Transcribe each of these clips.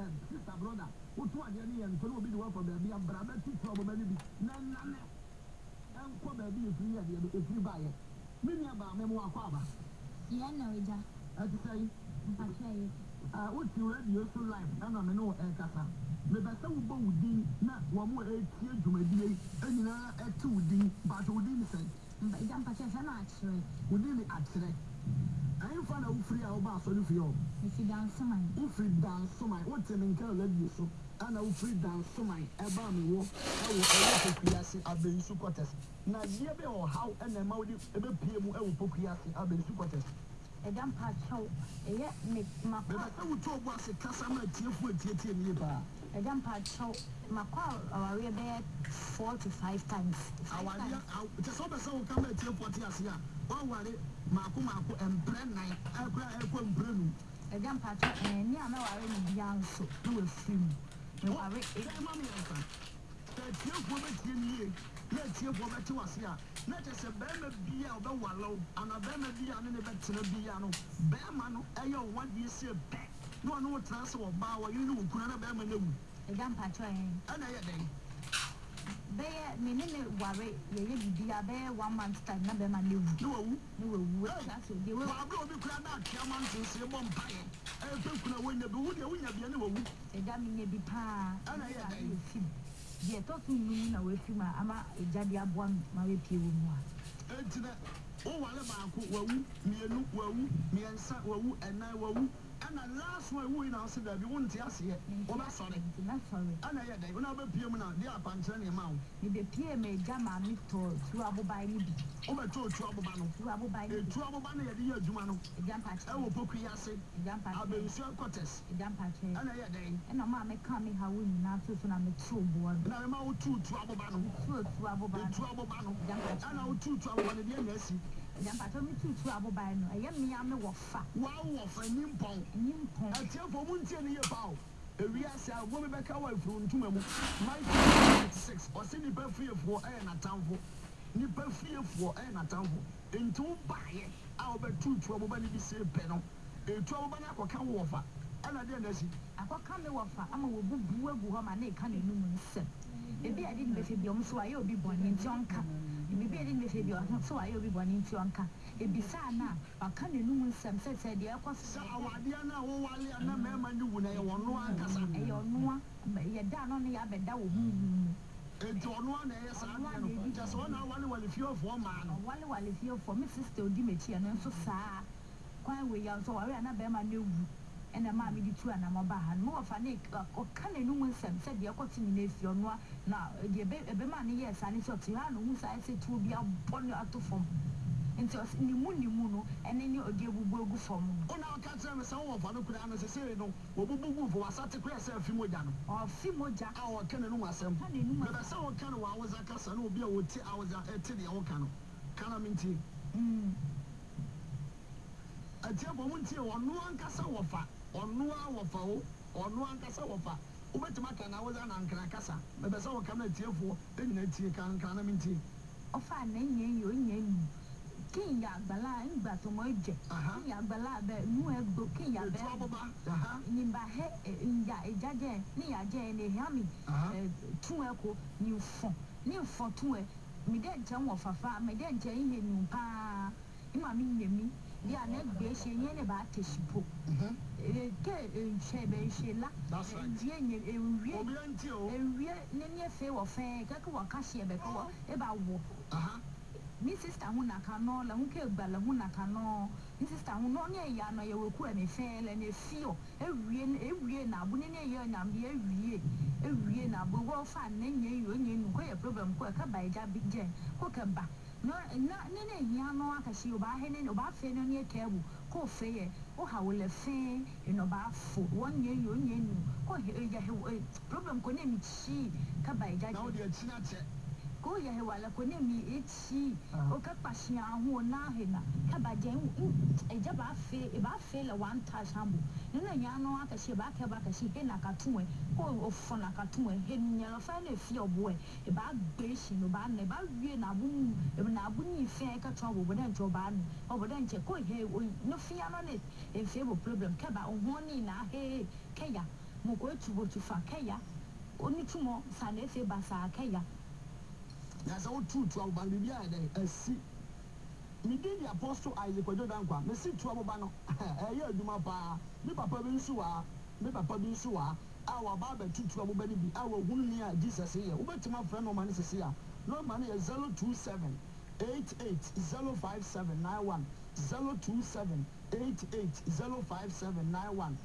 sister brother what to ade ne yen to no bi de wa for baby abra be tutu oboma ni bi na nane enko baby efiri ade efiri baaye me nua ba me mo akwa aba ya na oja ati say mpache what you radio so live na me no kasa me ba se wo bo wudin na wo mo etie dwumadie enyina eti wudin ba to wudin say ya mpache sa na achire wudin achire ayin fa na ufiri a oba so ni fi o if you dance man ufiri dance man what me nka radio so ana ufiri dance man e ba me wo e wo pokuase abensu quarters na ye be o how na ma wodi e be pie mu e wo pokuase abensu quarters edam pacho eye me makwa e wo to obo ase kasa ma tiefu atietie ni ba edam pacho makwa aware be 4 to 5 times aware te so be se wo ka ma tiefu atiase a wa ware mako empre nan akura ekwa mprenu edam pacho ni ama ware ni bia nso na we film me ware e ma me asa te tiefu be tie ni na tiefu be te wase a na te se be ma bia obe walo ana be ma bia ne be tena bia no be ma no eyo wadie se be no no trans wo ba wo yini wo kuna na be ma na wu edam pacho ana ye den be me ware ye bibia be 1 month time na be ma na wu no wu that's the way wa bro bi kura na akia man so se bom paye e pe kuna wo nya bi wo de wo nya bia ne wo wu edam nya bi pa ana ye den ye to tu nu na we film ama ejade aboa ma we pie wo mu a entina o wale ba ko wawu mienu wawu miensa wawu enai wawu ana last one we na say that bi won ti ase ye o ba sorry na sorry ana ye dai una ba pie mu na dia pantre ne ma wo ni be pie me jama mi to tu abobai ni bi o ba to tu aboba no tu abobai ni tu aboba na ye de ye adwuma no ejam pa che e wo poku yase ejam pa abensu quarters ejam pa che ana ye dai e na ma me kan mi ha wo ni na to so na me tu bo na me ma wo tu aboba no tu aboba tu aboba no ejam pa che ana wo tu aboba ne de na asi ejam pa che mi tu abobai no eye mi ame wo fa wa wo fa nimpon atie fo mu ntie ne ye pa o ewi ase a wo me be ka wa furu ntuma mu my 6 o se ni pa fiefo na tamfo ni pa fiefo na tamfo entu baaye a wo be tutu aboba ni bi se pe no etu aboba na akoka wo fa ana de na si akoka me wo fa ama wo bubu egu ho ma na e ka na enum nsem ebi ade ni be fe bi om so aye obi boni nti onka ebi ade ni be fe bi om so aye obi boni nti onka ebi sa na aka na enum nsem se de ekosa awade na wo wale na mema ni wu na ye wono ankasa e ono ye da no ne ya beda wo hu enti ono na ye sa no just one wale fiofo ma no wale fiofo me sister odi mechi no nso saa kwan we ya so ware na be ma na wu ena ma mi di tu ana mo ba ha no fa na o ka na enum nsem se de ekoti ni na fi ono na de ebe ma ne ye sa ne so ti ha no hu sa se tu bi abon ato fom nti ni mu no ene ni odi ebubu egu fom ona ka tell me say wo fa no kura na se se no wo bubu fo wasate kura se afi moja no o fi moja a wo ka na enum asem ka na enum be se wo ka no wa woza ka sa no obi a wo ti awoza eti de wo ka no kana minti atia bo mu nti ono ankasa wo fa ono a wo fa wo ono ankasa wo fa ubetima ka na woza na nkra kasa be se wo ka na tiefo enyina tie kan kana minti o fa na nyen yo nyen kinya agbala ngba to mo je kinya agbala be nu egbo kinya be ni ba he nja ejaje ni ya je ni hiami tu eko ni fo tu e mi de nche wo fafa mi de nche ihe nu pa ima mi nyemi dia na gbe se yen ne ba teshipo ke nche be se la die nye ewie ewie ne ne fe wo fe ka ko ka se be ko e ba wo mi sister hu na kano la hu ke gbala hu na kano mi sister hu no ne ya no ye weku eme fe le ne fio ewie na abu ne ye nyam de ewie na abu wo fa ne nye yo nye nu ko ye problem ko ka ba ja big gen ko ka ba no na ne ya no aka si oba he ne oba fe no ne kebu ko fe ye o ha wo le fe no ba fo won nye yo nye nu ko he ja he problem ko ne mi chi ka ba ja na o de china che ko ye wala ko ne mi echi o ka pasia ho na he na ka ba je eja ba fe le 1000 bu na nya no aka she ba ka she he na ka tunwe ko o fo na ka tunwe he nya lo fa na fi obo e ba gbe shi no ba na ba wie na bu ni fe ka twa bo bodan jo ba no o bodan che ko he no fi ano ne e fe bo problem ka ba o ho ni na he ke ya moko etubo tufa keya onitumo sanefe basa keya na so tu aboba bibi a dey asi me did the apostle Isaac Ojodankwa me si tu aboba no eye aduma pa me papa bi nso wa awa ba ba tutu aboba ni bi awa hunu ni a Jesus here ubetima friend no man sese a no man is 027 8805791027 8805791027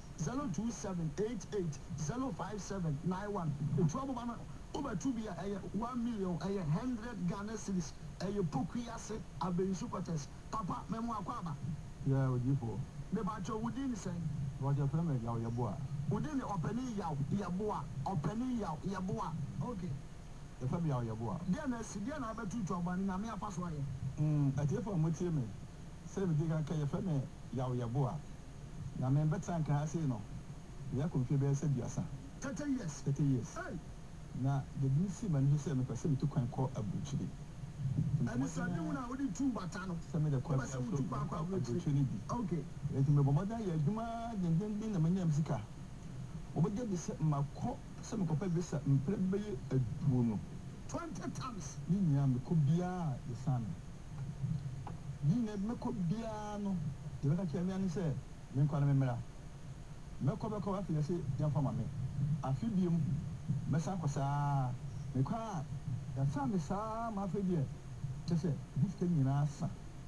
02788057911 etu aboba no over 2 be 1 million 100 Ghana cedis pokuyase abensu quarters papa memo akwaba yeah ojifo me ba cho wudi ni sen roger frame yawo yeboa wudi ni openi yaboa openi yaboa okay the frame yawo yeboa dia na abetutu obani na me afa so aye atiefo motie me say me diga ka ye frame yawo yeboa na me betan ka ase no ya konfie be se biasa 30 years hey na the BC man say me person to kwan call abuchiri and so dey una odi two batano some the call abuchiri bi okay et me bomoda ya adwuma denden na manya msika obeje bi se makọ se me kopa bi se mpre beye aduo no 20 times ni nya me ko bia de san ni ne me ko bia no de be ka kye me an se me kwa na me mera me ko be ko afi ya se ya fa ma me afi biem mesa kosa me kwa ya sa me sa ma fe die tese biske nyina sa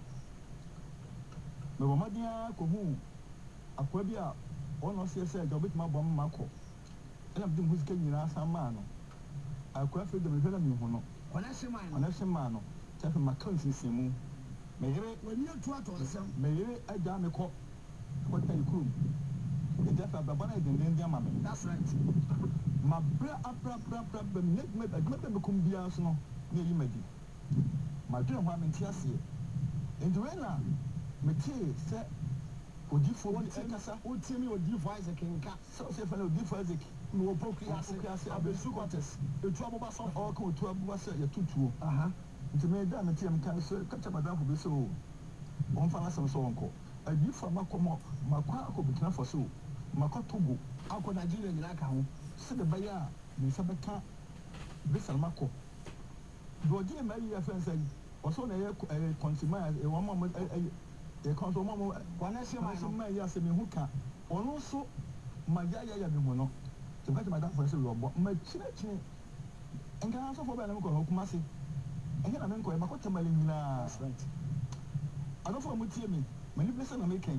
me bo madia ko hu akwa bi a ono se se ga obetuma bom mako ena bi biske nyina sa ma no akwa fe de me hwela mi hu no ona shema no tafe makansi semu me yere wani atu ato nsem me yere aja me ko ta ikuru e tafe babana denden dia ma me that's right ma bra be me kumbia so no ne yi madi ma dwe ho amenti ase endwena me tie se odifo bi ekasa otimi odifo Isaac nka so se fa odifo Isaac no pokuase abesu quarters etu aboba so o ka otu aboba se ya tutuo nti me da me tie me kan so kacha madafo be so on fa na sam so wonko adifo makomo makwa akobitna fo so makotogo akọ Nigeria nyina ka ho se de baya ni sabeka bisal mako do je ma yi afensa o so na ye consumer e won mo e consumer mo kwana se ma ya se me hu ka ono so ma ya me hu no to ka ma da for se robo ma chire enga so fo ba na me ko hokuma se enga na me ko e makota mali nyina that's right adofo mo tie me mani blessing na me kan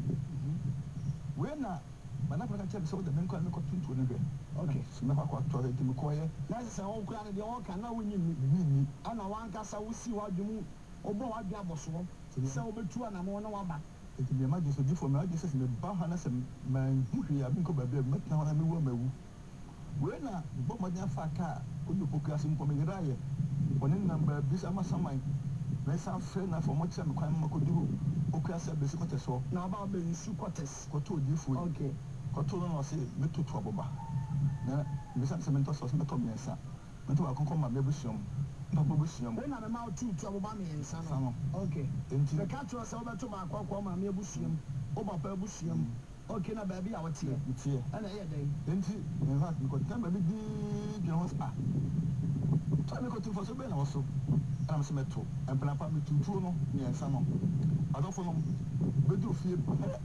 we na bana kwa kacha so da men ko me ko tuntu ne be okay so me kwa to he me ko ye na se won kura ne de won kan na wonyi ni ana wan kasa wusi wadwum obo wadwa aboso se obetu ana mo na waba eti me ma je so difo me ade se me ba ha na se man hwi ya bin ko ba be me tan na me wo mawu we na bo mo nya fa ka o do poku asim ko me gira ye oni number bis ama saman me sa fe na fo mo che me kwan ma ko duru o ku asa be se ko te so na ba be nsu quarters ko to difo okay ko to no se me tutu aboba na me sa se me to so me to me sa me to akon ko ma me busuom papa busuom we na me ma tutu aboba me nsa no okay enti the catch was over to ma akọ ma me busuom o papa busuom okay na baby a wotie tie ana ye dey enti in fact me ko tamba bi di gyan to me ko tu fo so be na so ana me se me to empana pa me tutu no me nsa no adofo no be du fie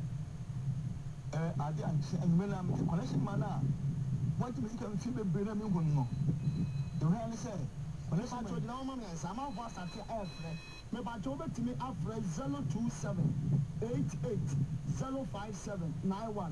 ade anche anmena me connection mana what me can feel be na me hu no the way I say connection to the mama me nsa ma for start afre me ba to betimi afre 027 8805791027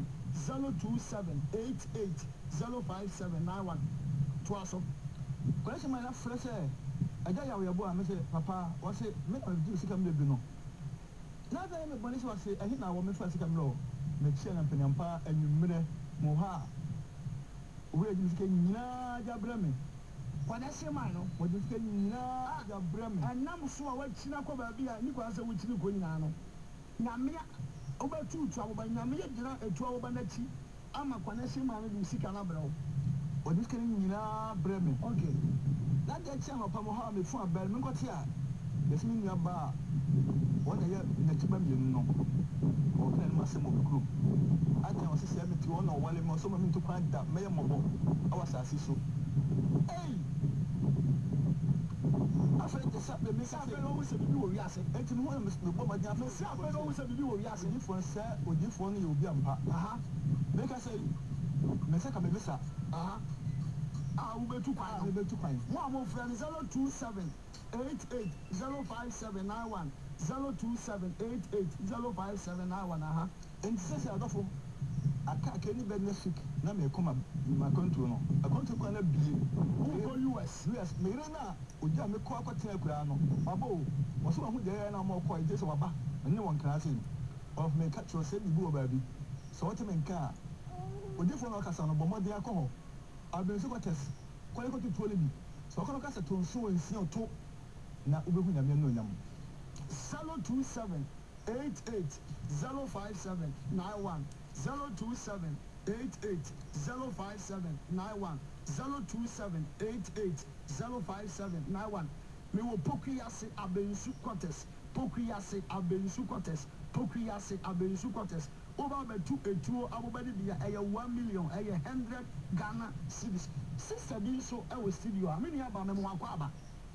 88057911 to aso connection mana fresh aja ya we bo am say papa what say me na do sika me bi no na da me boni so say ehi na wo me fa sika me lo me chia na mpanyampa anwumre mo ha we edi sika nyina ja bra me kwana se man no mo di sika nyina ja bra me anam so a wa china ko ba bia ni kwa se wo chini ko nyina no nyamea obetutu aboba nyamea gina etu aboba na chi ama kwana se man no di sika na bra o di sika nyina bra me okay na de chia no pa mo ha me fu abel me ko tia Yes, me nearby. One year, Netiba no. Or can Massimo group. I can also say me to one or one more, some of them to find that Mayor Mobo. I was as so. Hey! I felt the sap, the Miss Alfred always said, you were yes, and to know Mr. Boba Jaffa, Alfred always said, you were yes, and if one sir, or if one you'll be a pa. Make us say, Messaka Mesa. I will be too quiet. I will be too quiet. One more friend 027 88 05791 027 88 05791. And says I don't know. I can't bed next week. Now me come my country no. I country can be who US. Mirena Uja me kwa telegrano. Abo was one who there no more quiet just waba. And no one can say of me catch your said you baby. So what men car. Would you follow Casano Bomodi alcohol? I've been so test. Quite to 20. So I can't cast a tone so and see or talk. Now, Ubu Yam 027 88 057 91 027 88 057 91 027 88 057 91. Me will Pokuyase Abensu Quarters, Pokuyase Abensu Quarters, Pokuyase Abensu Quarters. Over by 2 everybody be a 1 million, a 100 Ghana cedis. Sister being so our studio, I mean, about Memoir.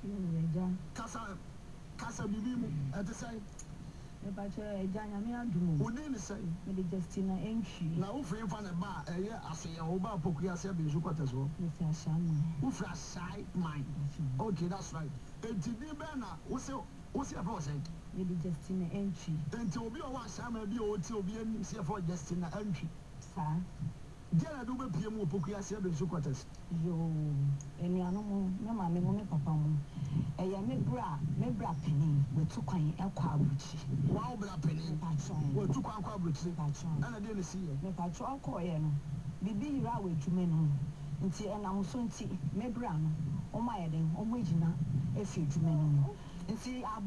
Casa Bibimu at the same. But Janamia who didn't say, Lady Justina entry. now, if you find a bar, a year, I say, Oba Pokuyase Abensu Quarters. Mr. Shama. Who flash side mine. Okay, that's right. And to be Bena, what's your voice? Lady Justina entry. And to be a one, Sam be to be in CFO Justina entry. Sir. Jana do be PM Pokuyase Abensu Quarters. Yo, any animal, no, my memory, papa. A mebra penny, we took on a quabuchi. Wow, bra penny, patron, we took on quabuchi, patron, and I didn't see it. Me patron coin. Bibi rawe to men. Until an amusonti, mebran, or my heading, or wagina, a few to men. And see, our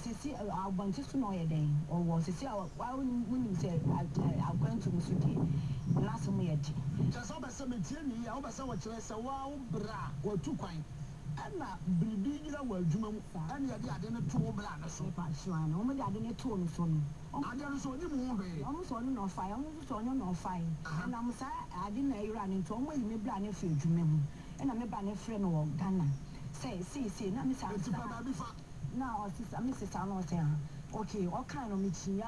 bond just to know a day, or was it why when you said I'm going to Musuki last year? Just over 17, over so much less a wow, bra, or two coin. And now, Bibi, well, Juma, and yet I didn't two bladder so patron, only I didn't tell me so. I don't so any movie. Almost on no fire, almost on no fire. And I'm sorry, I didn't run into always me blind if you memo. And I'm a banner friend or Ghana. See, not Miss now, sister, Mrs. Sanosia. Okay, what kind of meeting?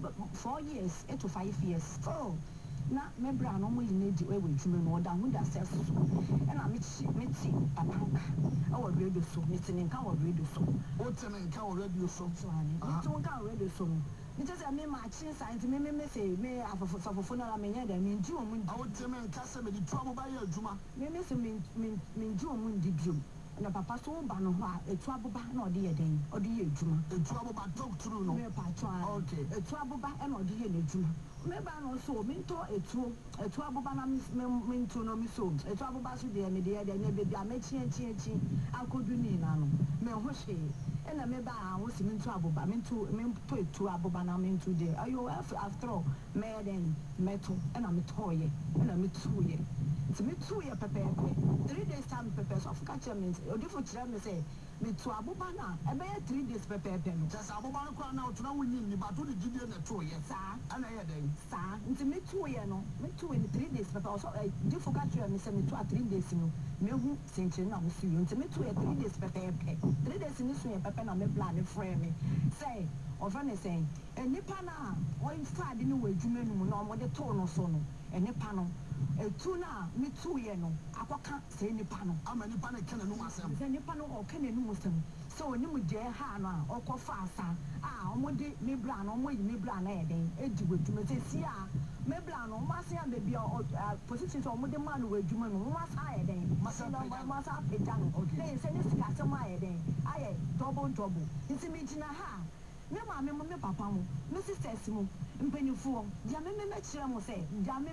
4 years, 8 to 5 years. Oh, not my brown, almost need to away to me more than with ourselves. And I meeting a punk. Our radio so, listening, our radio so. What's a man, our radio so? I don't count radio so. Because I mean, my chin signs, me say, may I have a phone, I mean, I mean, June. I would tell me, Castle, the trouble by your Juma. May mean, June, did you? Na papa so ba no ho a etu aboba na odi ye den odi ye adwuma etu aboba talk through no me pa twa okay etu aboba na odi ye adwuma me ba no so me nto etu aboba na me nto no me so etu aboba so de me de ye de na be bia me chi akodu ni na no me ho hwe e na me ba a wo si me nto aboba me nto etu aboba na me nto de ayo after all me den meto e na me toye e na me tuye to me 2 years pepe 3 days time pepe so catch me odifo kire me say me to aboba na e be 3 days pepe no just aboba no kwa na oto na wunyi ni ba to de gide na to ye sa ana ye den sa nti me 2 years no me 2 in 3 days pepe so odifo catch me say me to 3 days no me hu senche na mo suyo nti me 2 years 3 days pepe 3 days ni suyo pepe na me plan e frame me say over ne say enipa na o infa de ni wa adwuma nu na o de to no so no enipa no etu na me 2 years no akoka say enipa no ama nipa na kena no asem say nipa no o kena no asem so oni mu je ha no a okofa asa a omode me bra no omo yi me bra na eden edi wadwuma say si a me bra no ma say am be position so omode man wadwuma no ma sa eden ma sa peja no okay say ni sika se ma eden aye double nti me gina ha me ma me papa mo me sisters mo mpanifo dia me kire mo say dia me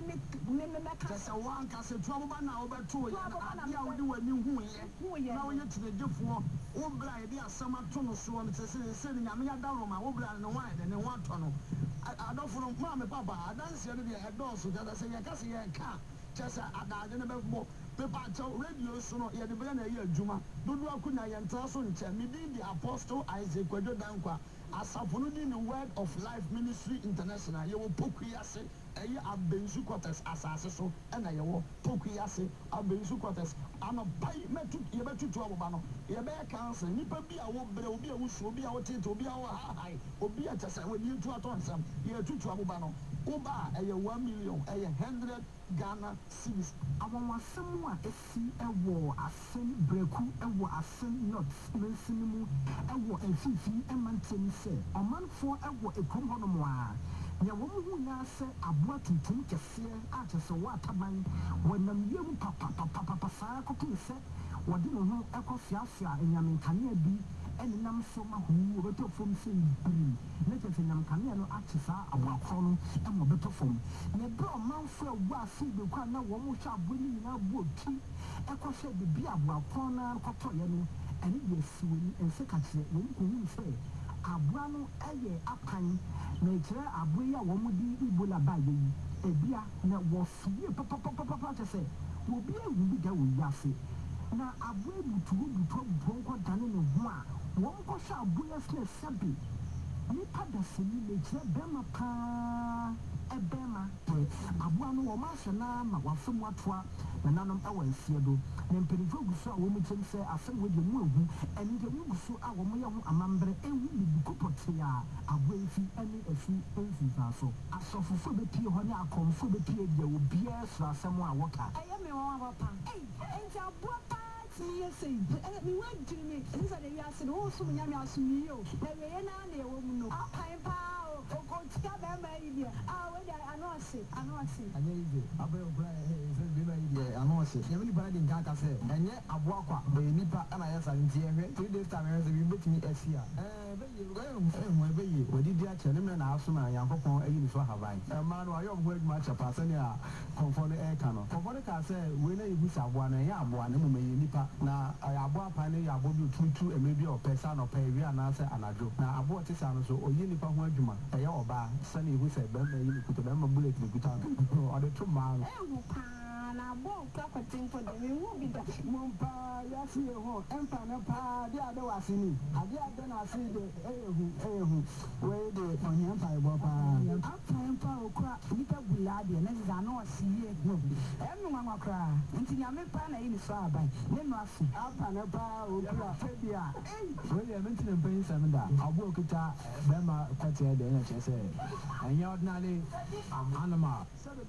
ka say wan ka say tu aboba na obeto ye na dia wodi wani hu ye na wo ye tinegefo wo bra ye dia asama to no so no say ni nyame ya da roma wo bra no wan de ne wan to no adofo no ma me papa adanse no dia edo so da say ye ka say ye ka chesa adade ne befo Pepacho radio sono ya de be na ye adwuma dodo akunya ye ntra so nche me din the Apostle Isaac Kwadwo Dankwa asafo no din the Word of Life Ministry International ye wo Pokuyase eye Abensu quarters asase so na ye wo Pokuyase Abensu quarters ama bai metu ye betutu aboba no ye be cancer nipa bi a wo bre obi a wo su obi a wo tete obi a wo hai obi a tese we ni tu atonsam ye tutu aboba no Uba eye 1 million eye 100 Ghana cedis. Awon a esi ewo asen breku ewo asen not mensimu ewo enfifi emantem se omanfo ewo ekom honom a nya wo mu nya se aboa tuntum kese a tese wo ataban wonam yem papa saa kokin se wodi no ho ekofiafia enyamenkane bi enam so ma hu obeto fom se ibiri na tese nyamenkane no atisa aboa kro no emo beto fom ne bro manfo ewo ase be kwa na wo mu hwa aboni na bo ti ekoshe bibi aboa kro na koto ye no ene ye siwoni ense kakire wo mu hu se aboa no eye apan na ekire aboa ya wo mu di ibola ba ye yi ebia na wo fiye papa tese wo bi ewu bi ga wo yase na aboa butu nko dane ne ho a wo nko hwa aboa se sebi nipa da seni le kire bema pa ebema aboa no wo ma hwe na ma wafem watoa na nanom ewa nsie do na mpenifo guso a wo mu kyem se asem wo de mu ehu eni de mu guso a wo mu ye ho amambre ehu bibi kopote a aboa ifi eni afi enfifa so asofofo be pie ho ne akomfo be pie de wo bia sra asem a woka eye me won papa enti aboa pa me say me wan dream this are the years no so nya me asumi yo na we ye na na ewo mu no apan pa o tia be ma yi we dey anose anya ibe abai obra se be ma yi anose ye me bana de nkaka se enye aboa kwa be nipa na ya sa ntie hwe 3 days time se bi betimi asia be ye wadi dia chene me na aso na yankopon ayi ni so haban ma no ayo bo adwuma chapa se ne a konfo ne e ka no konfo ne ka se we na yihu sa aboa na ya aboa na mu me nipa na aboa pa ne ya abo bi tutu emebi o pesa no pa wi anase anajo na aboa tesa no so oyi nipa ho adwuma eye oba se ne yihu se be ma yi ni kuto be ma bullet ni kuta o de to ma wo pa na bo kwakotin for dem wo bi da mompa ya si ho empa na pa de ade wasini ade na si de ehu we de onye empa e bo pa empa okra nipa bula de na za na osiye enu nwa kra nti nyame pa na yi ni so aban ne no afi empa na pa okra febia we de menti na mpan sam da abo okita be ma kwate de na chese enye ordinary animal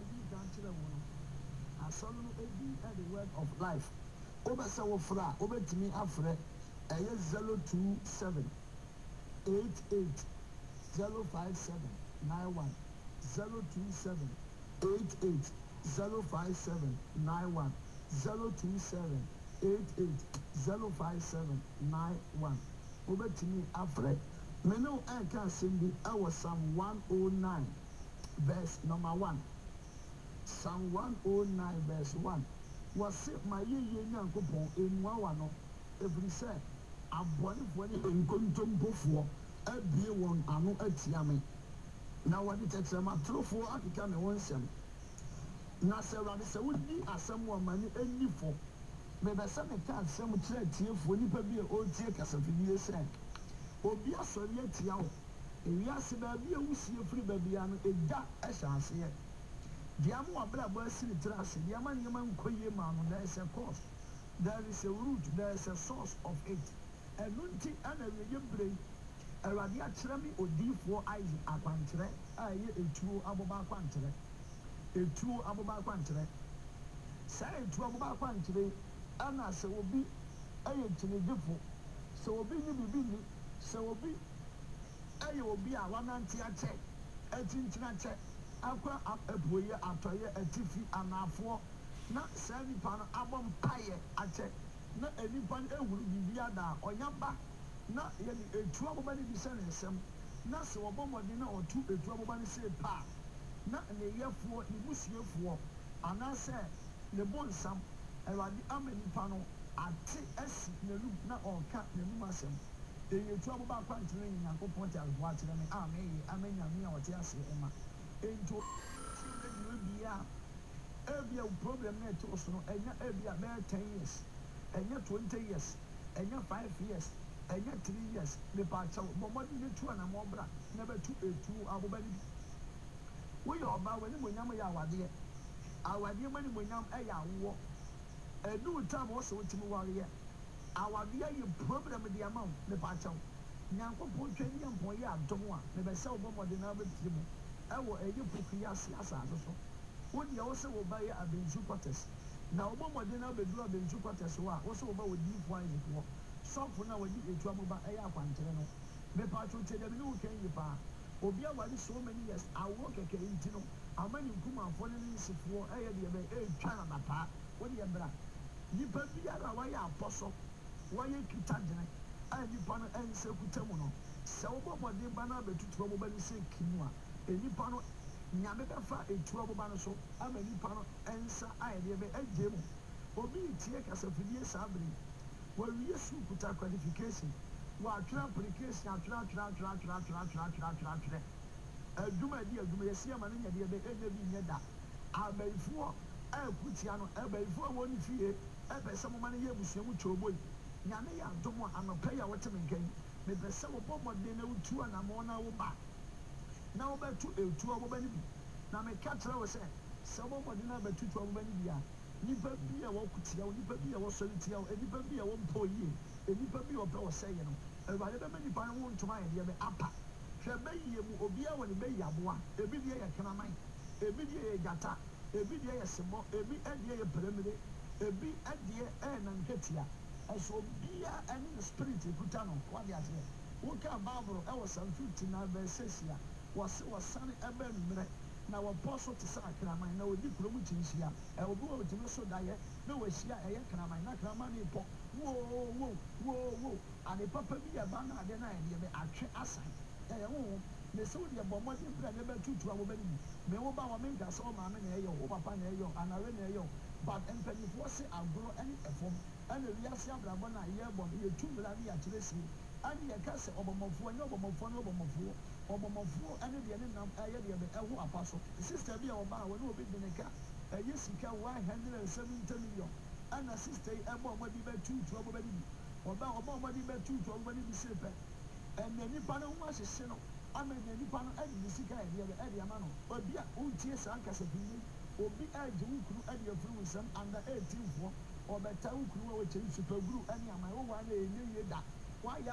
Asolo no ebi at the Word of Life obesa wo fra obetimi afre eye 027 88 057 91 027 88 057 91 027 88 057 91 obetimi afre meno anka assembi awo Psalm 109 verse number 1 Psalm 109 verse 1 was my ye nyankopon enwa wa no every say abonefo ne enkontompofo abie won ano atia me na wadi tetrema trofo akika me wonsem na se wadi se wodi asem wo mani enifo me be se me ka asem kire tiefo nipa bi o tie kasafidie se obi asori atia wo ewiase ba bi ewusie firi ba bia no eda ehyanse ye Diamu abra bosi ni trase diama nyama nkoye ma no there is a cause there is a root there is a source of it enunti ana weye brei awade a kire mi odifo aizi akwantere aye etuo aboba akwantere sai etuo aboba akwantere ana se obi aye kinedifo se obi ni bibi ni se obi aye obi a wananti ache etintina che akwa apoye atoye atifi anafo na sa nipa no abom paye ache na enipa no ehuru bibia da onyamba na ye ni etu aboba ni bisa ne nsem na se wobomode na otu etu aboba ni se pa na ne yefo ni busuefo anase ne bonsam ewade amanipa no ate asi nelu na onka nemu asem eyetu aboba akwantere nyankopon te agwa akyere me amenya mi a wote ase ema ento bia Ebia problem na to so no enya ebia be 10 years enya 20 years enya 5 years enya 3 years me pa cha bomodi ne tu na mo bra na be tu etu aboba ni wo yo oba we ni monyam ya awade mani monyam e ya wo edu time wo so timi ware awade ye problem de amount me pa cha nyankopon twani ampon ye adom a me be se obomode na be tie mu e wo eye pokuya asa so wo dia wo se wo ba ye abenju quarters na obomode na be duro abenju quarters wo se wo ba wo di fu ayi fu sofo na wadi etu amoba e ya kwantere no me pa cho tede me no kan yi pa obi a wadi so many years awo keke nti no amani nkuma afo ne nsifo e ye de be e twa na mapa wo de bra nipa biara wa ya aposo wa ye kitadene a nipa no ense kutamu no se obomode ba na betutu amoba ni se kinu a nipa no nyame be fa etu amoba no so ama nipa no ensa a ye de be agye mu obi tie kasafidie sabri we yesu kuta qualification wa atwa application atwa aduma yesi ama nya de be enye bi nya da abaifuo akutia no abaifuo woni fie ebese mo mane ye busuamu choboy nyame ya domo anopa ya wote menkan me bese wo bomode na utu na mo na wo ba na wo betu etu wo ba ni bi na me ka tra wo se bomode na betu tu wo ba ni bi a nipa bi a wakutia nipa bi a wasolitia nipa bi a wompoyie nipa bi ope oseye no ewale be mani pa won ntoma ye be apa hwe be yie mu obi a woni be yaboa ebi die ye kenaman ebi die ye gata ebi die ye sebo ebi adie ye peremire ebi adie na nketia eso bia ani the spirit ekuta no kwa dia se wo ka babro e was 50 na verse 6 ya wasane ebe numere na waposo te sa kraman na odi kurom tinhia e obi wo timi so daye na wahia eye kraman na kraman ni po wo ade papa bi ya ba na ade na ye be atwe asan ye wo me so de bomode bra ne be tutu abo bani me wo ba wa menga so ma me na ye wo papa na ye anawe na ye but empani fo se agro ani efom ana wiase abrabo na ye bo ye tumra ni ya kiresi ani ye ka se obomofo ni obomofo ane de ne nam aye de be eho apaso sister bi a oba we no obi de ne ka aye sika 170 million ana sister e bo mo di be tutu obo ba di oba mo di be tutu obo ba di sepe en ni pa no ma hye no ama ni pa no adi ni sika e de ama no obi a untie sa nkasa bi obi a je ukuru adi afuru nsam under 18 fo obeta ukuru wa che super guru ani ama wo wa na enye da wa ya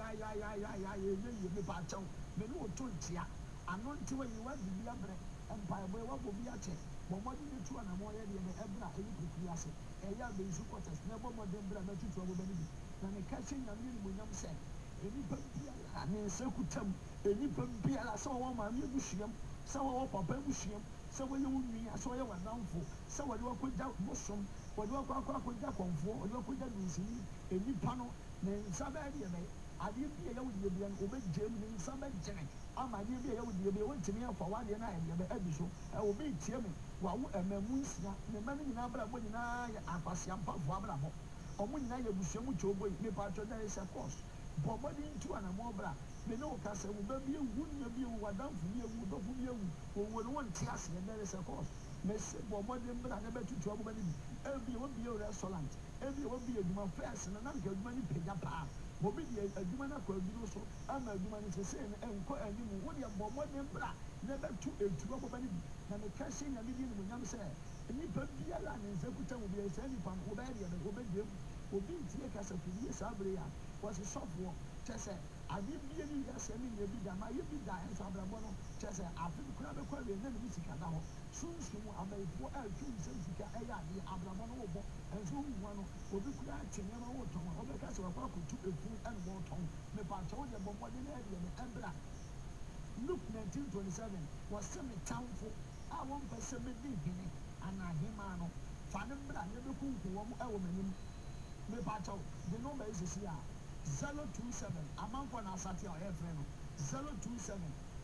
ye me pa chaw me no to ntia ano nti wa yi wa bibia bre empire boy wa bobi ache bomodi ni tu na mo ye de be ebra eyi kuku ase eya be isu quarters na bomodi bra na tutu obo bani bi na me ka che nyame ni monyam se eni pa bia ani se kutam eni pa bia la so wo ma me busuam se wo papa busuam se wo ye wunwi se wo ye wanamfo se wo de wa koja bosom wo de wa kwa koja konfo wo de wa koja nsini eni pa no ne nsabe de be ade bi ya wudi bi an obegye mu ne nsabe gene ama ade bi ya wudi bi wontimi afa wade na ya be abi so obi tie me wa wo emamu nsia ne mani nyina bra bo nyina ya akwasiam pa fo abra bo omo nyina ya busuamu chobo me pa to there is a course bomodi ntu ana mo bra me no ka se wo ba bi ewu nya bi ewu wadamfu bi ewu dofu bi ewu wo no won tie ase there is a course me se bomodi mbra na betutu abo ba ni ebi wo bi restaurant ebi wo bi eduma first na nka eduma ni pega pa obi di adwuma na kwa adwuma so ama adwuma ni sese na enko animu wo de bomode mbra na betu etu abo ba ni bi na me ka se na me di ni munyam se nipa biara ne nsakuta wo bi se nipa wo ba de be wo ba de obi tie ka sa fidie sabre ya was sofo chese ade bie ni ya se ni ye bi da ma ye bi da enso abrabo no chese afi kura be kwa we na ni sika da ho sunsumu abaifo a tun sika eya ade abrabo no wo bo enso hu no obi kura tenye ma wo ton obi ka se wa kwa kutu efu en wo ton me pa cho de bombo de na de me embra Luke 19:27 was semi townful a won pese me di hene anahima no fa ne mbra ne be kunku wo mo e wo manim me pa cho the number is here 027 amanfo na asate o efre no 027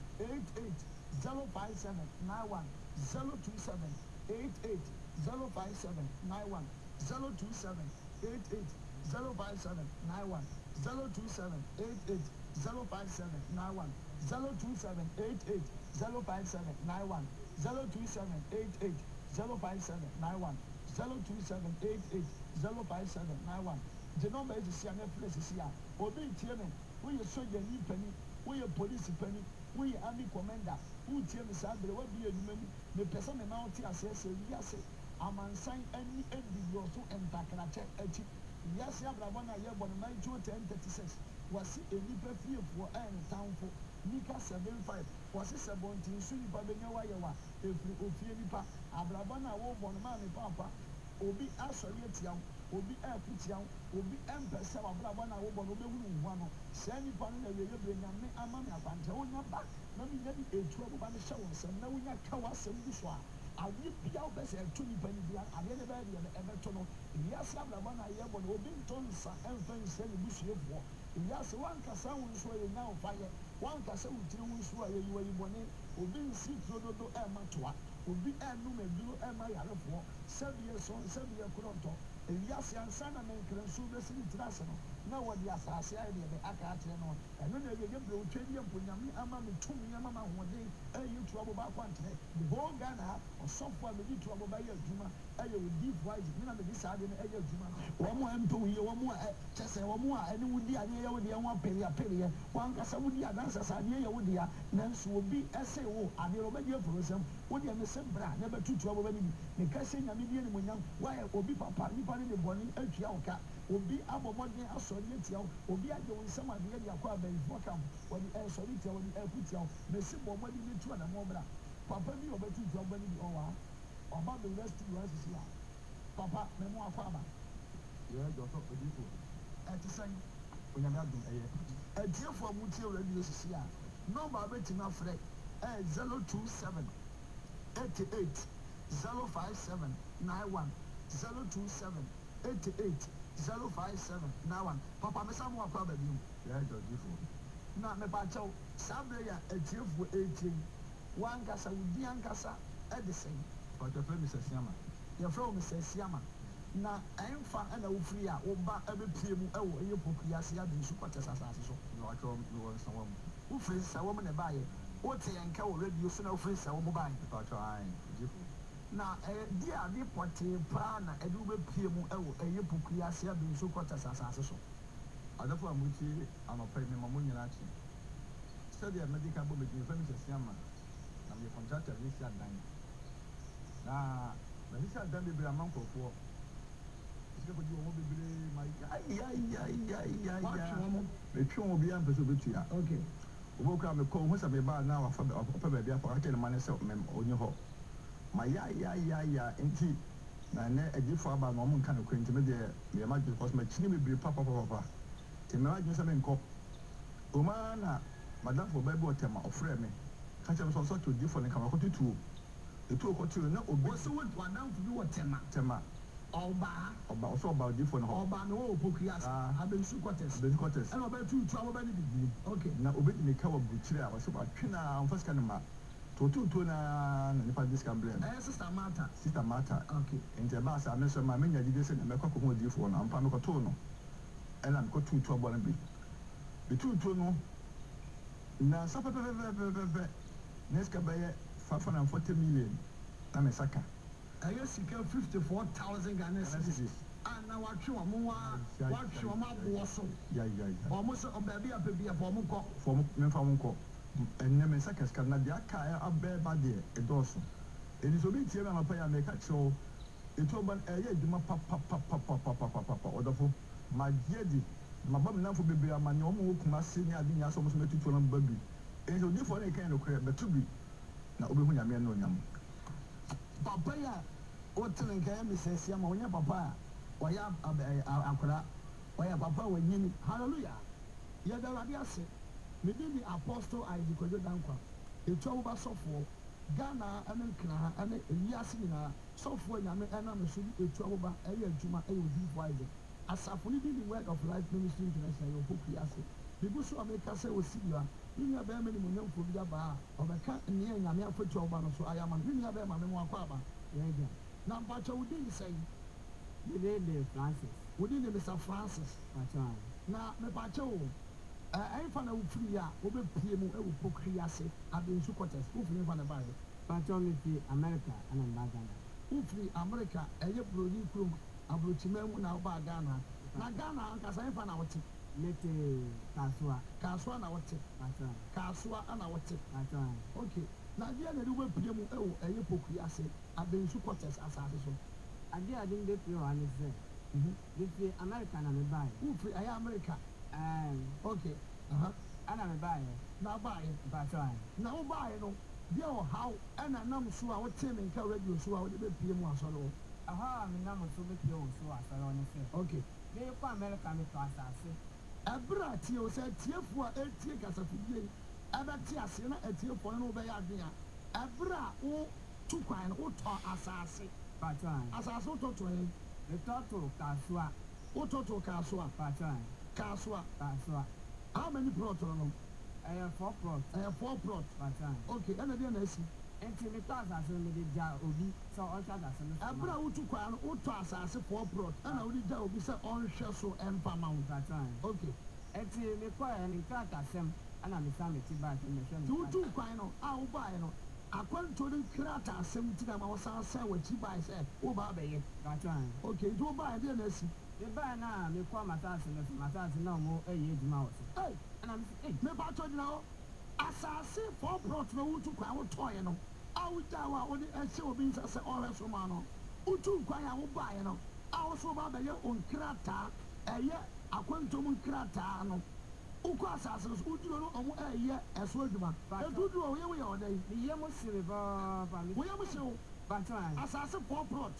88 057 91 027 88 057 91 027 88 057 91 027 88 057 91 027 88 057 91 027 88 05791 02788 05791. The number is here, Netflix is here. Obi Tieme, we are soldier penny, we are police penny, we are army commander, who Tieme Sabre, what be a human, the person amount here says, yes, I'm unsigned any you also and Takarache, yes, Yabrabana Yabon, my 1036 was a nipper free for and town for Nika 75 was a 17 Suni Babena, if you Ofianipa, Abrabana, Wobon, Mammy Papa. Obi asɔre tia obi akutia obi empɛsɛ wabra na wo bɔ no behu nwa no sɛ nipa no na wiye bre nyame ama me abanta wonya ba na me nya di etu abo ba ne hyɛ won sɛm na wonya ka wasɛm bi so a awie bia wobɛsɛ ɛto nipa ni bia adeɛ ne bɛyɛ deɛ ɛbɛto no wiase abra na yɛ bɔ no obi ntonsa ɛmfa nsɛ ne busuefoɔ wiase wankasa wo nso yɛ nya wo fayɛ wankasa wo tiri wo nso a yɛ yiwa yibɔne obi nsi turododo ɛma toa obi ɛnum aduro ɛma yarefoɔ sɛbiɛ so sɛbiɛ korɔntɔ ewiase ansa na menkranso bɛsi ne tiri ase no na wɔde asase ayɛ deɛ aka akyerɛ no ɛno na yɛ yɛbrɛ otwa deɛ mponyame ama me tumi ama ma ahoɔden ɛyɛ tu abo ba akwantere the whole Ghana ɔsɔfo a medi tu abo ba yɛ adwuma ɛyɛ odi voice me na medi saa deɛ no ɛyɛ adwuma wɔn a mpɛ yie wɔn a kyɛ sɛ wɔn a ɛne wodi adeɛ yɛ wodi yɛ wɔn apɛriapɛriɛ wankasa wodi adansa saa adeɛ yɛ wodi ya nanso obi ɛsɛ wo adeɛ ɔbɛgye aforo sɛm wodi ɛne sɛ bra na bɛtu tu abo ba ne bi ne kɛse nyame die ne monyam wayɛ obi papa nipa ne bɔne atua wo ka obi abɔ mmɔden asɔre atia wo obi agye wo nsɛm adeɛ de akɔ abɛnfoɔ kam wɔde ɛsɔre tia wɔde ɛku tia wo mesi bɔ mmɔden ne tu anamɔ bra papa bi ɔbɛtu tu abo ne bi ɔwɔ ɔba bɛ rest you asisi a papa mɛmo akɔ aba yɛ dɔtɔ odifo ɛte sɛn onyame adom ɛyɛ ɛtiefo a motie radio sisi a nɔmba abɛtumi afrɛ ɛyɛ 027 88 05791 027 88 05791 papa mesa mo akɔ aba bi mu yɛ dɔdifo na mepakyɛw saa berɛ yɛ atiefo ɛtie wankasa wodi ankasa ɛde sɛn ɔtɔfɛ mi sɛsi ama yɛfrɛ wo mesɛsi ama na ɛmfa ɛna wofiri a woba ɛbɛpie mu ɛwɔ ɛyɛ pokuase ade nsu kɔtɛs asase so na watwɛ wɔ nsawɔ mu wofiri nsawɔ mu ne baayɛ wote yɛn nka wɔ radio so na wofiri nsawɔ mu baayɛ watwɛ ayi odifo na di ade pɔtee paa na ɛde wobɛpie mu ɛwɔ ɛyɛ pokuase ade nsu kɔtɛs asase so adafo a motie anɔpɛ mi ma mo nyinaa kye sɛdeɛ mɛdi ka bɔ mɛdi fɛ mi sɛsi ama na meyɛ contractor bi si adan na mɛsisi adan bebree ama nkurɔfoɔ sika kɔdi wɔn bebree ma ayayayayaya metwi wɔn obiara mpɛ sɛ obetua obo kura mekɔ ohun sɛ meba na wafa ɔpɛ baabi afɔ ɔka kyerɛ ne ma ne sɛ ɔnye hɔ ma yayayaya nti na ɛnɛ adifo aba na ɔmo nka ne kura nti me deɛ meyɛ ma dwe kɔsɔ makyini bebree papapapa nti mɛ ma dwe sɛ menkɔ ɔmaa na madamfo ɔbaa bi wɔ tɛma ɔfrɛ me ka kyerɛ me sɛ ɔsɔ to odifo ne kama kɔto tuo etu okɔtuo na obi wɔsɛ wadamfo bi wɔ tɛma ɔba ɔsɔ ɔba odifo ne hɔ ɔba ne wɔwɔ pokuase abensu kɔtɛs ɛna ɔbɛtu tu abo bɛ ne bibi na obi de ne ka wɔ burukyire a wɔsɛ watwe na ɔmfa sika ne ma tototo na nipa de sika blɛ ɛyɛ sista mata nti ɛbaa sɛ ame nso ma menya gyide sɛ na mɛkɔ akɔho odiifoɔ no ampa mekɔtoo no ɛna mekɔtuu tu abɔ no bi metuutuo no na nsa pɛpɛpɛpɛpɛ ne sika bɛyɛ 540 million na me saka ɛyɛ sika 54,000 Ghana cedis ana watwe wɔn aboɔ so wɔn so baabi apɛ bi afɔ wɔn kɔ fɔm memfa wɔn kɔ ɛnɛ me saka sika na deɛ aka abɛɛ ba deɛ ɛdɔɔso ɛdi sɛ obi tie me anɔpa yɛ amɛka kyerɛw etu ɔba ɛyɛ adwuma papapapapapapapa ɔdɔfo magye di maba me namfo bebree ama nea wɔn wɔ kuma se ne ade nyɛ asɛ wɔn nso mɛtutu wɔn ba bi ɛnso odiifoɔ no ɛka yɛ nokorɛ bɛto bi na wobɛhu nyame no onyam papa yi a wotene nka yɛ mesɛsi ama wonyɛ papa a ɔyɛ akora ɔyɛ papa a wanyini hallelujah yɛda awurade ase mede ne apostle Isaac Kwadwo Dankwa ɛtu a woba sɔfoɔ Ghana ɛne nkena ha ɛne ewiase nyinaa sɔfoɔ nyame ɛnam so ɛtu a woba ɛyɛ adwuma ɛyɛ odiifoɔ Isaac asafo no di ne word of life ministry international yɛ ɔpɔkui ase bibu so a meka sɛ wɔsi bia ne nua bɛrima ne munyamfoɔ bi aba a ɔbɛka nneɛ nyame afɔtu a woba no so ayɛ ama no ne nua bɛrima me mo akɔ aba Yɛgya. na mpakyɛ wo din sɛn Bibede Francis. wo din ne Mr. Francis Patron. na mepakyɛ wo ɛmfa na wofiri a wobɛpie mu ɛwɔ pɔkui ase abensu kɔtɛs wofiri mfa ne baeɛ Patron mi fi America ana mba Ghana. wofiri America ɛyɛ buroni kurom aburokyimam na woba Ghana na Ghana ankasa ɛfa na wote mete Kasua na wote Kasua na wote okay na deɛ na de wopie mu ɛwɔ ɛyɛ pokuri ase abensu quarters asase so ade ade mbe pie wa ne sɛ bifi America na me bae wofiri ɛyɛ America okay ana me bae na bae Patron na wo bae no deɛ wɔ haw ɛna nam so a wote me nka radio so a wode bɛpie mu asɔre wo aha me nam so bɛpie wo so asɔre ne sɛ okay me kɔ America me to asase ɛberɛ a tie wo sɛ tiefoɔ a ɛtie kasafidie ɛbɛte ase na atiefoɔ no wobɛyɛ adwene a ɛberɛ a wo tu kwan no wotɔ asase Patron asase wotɔtɔ yɛ metɔto Kasua wotɔtɔ Kasua Patron Kasua how many plot no ɛyɛ 4 plot ɛyɛ 4 plot Patron okay ɛna deɛ na asi enti metɔ asase no mede gya obi sɛ ɔhwɛ asase no ɛberɛ a wotu kwan no wotɔ asase 4 plot ɛna wode gya obi sɛ ɔnhwɛ so ɛmfa ma wo Patron okay enti mekɔɛ ne nkratasɛm ana mesa meti baa sɛ mehwɛ nti wotu kwan no a wobaeɛ no akwanto no nkratasɛm nti na ma wosan sɛ w'akyi bae sɛ wobaa bɛyɛ Patron okay nti wobaeɛ deɛ na asi mebae na mekɔ matase no so matase na ɔmo ɛyɛ adwuma wɔ so ɛna mesɛ mepatɔ gyina hɔ asase 4 plot no wotu kwan wotɔeɛ no a wogyaa wo a wode ɛhyɛ obi nsa sɛ ɔhwɛ so ma no wotu kwan a wobaeɛ no a wo so wobaa bɛyɛ onkrataa ɛyɛ akwantom nkrataa no wokɔ asase no so woduro no ɔmo ɛyɛ ɛso adwuma ɛduduro woyɛ woyɛ ɔdɛ meyɛ mo sere papa woyɛ mo hyew Patron asase 4 plot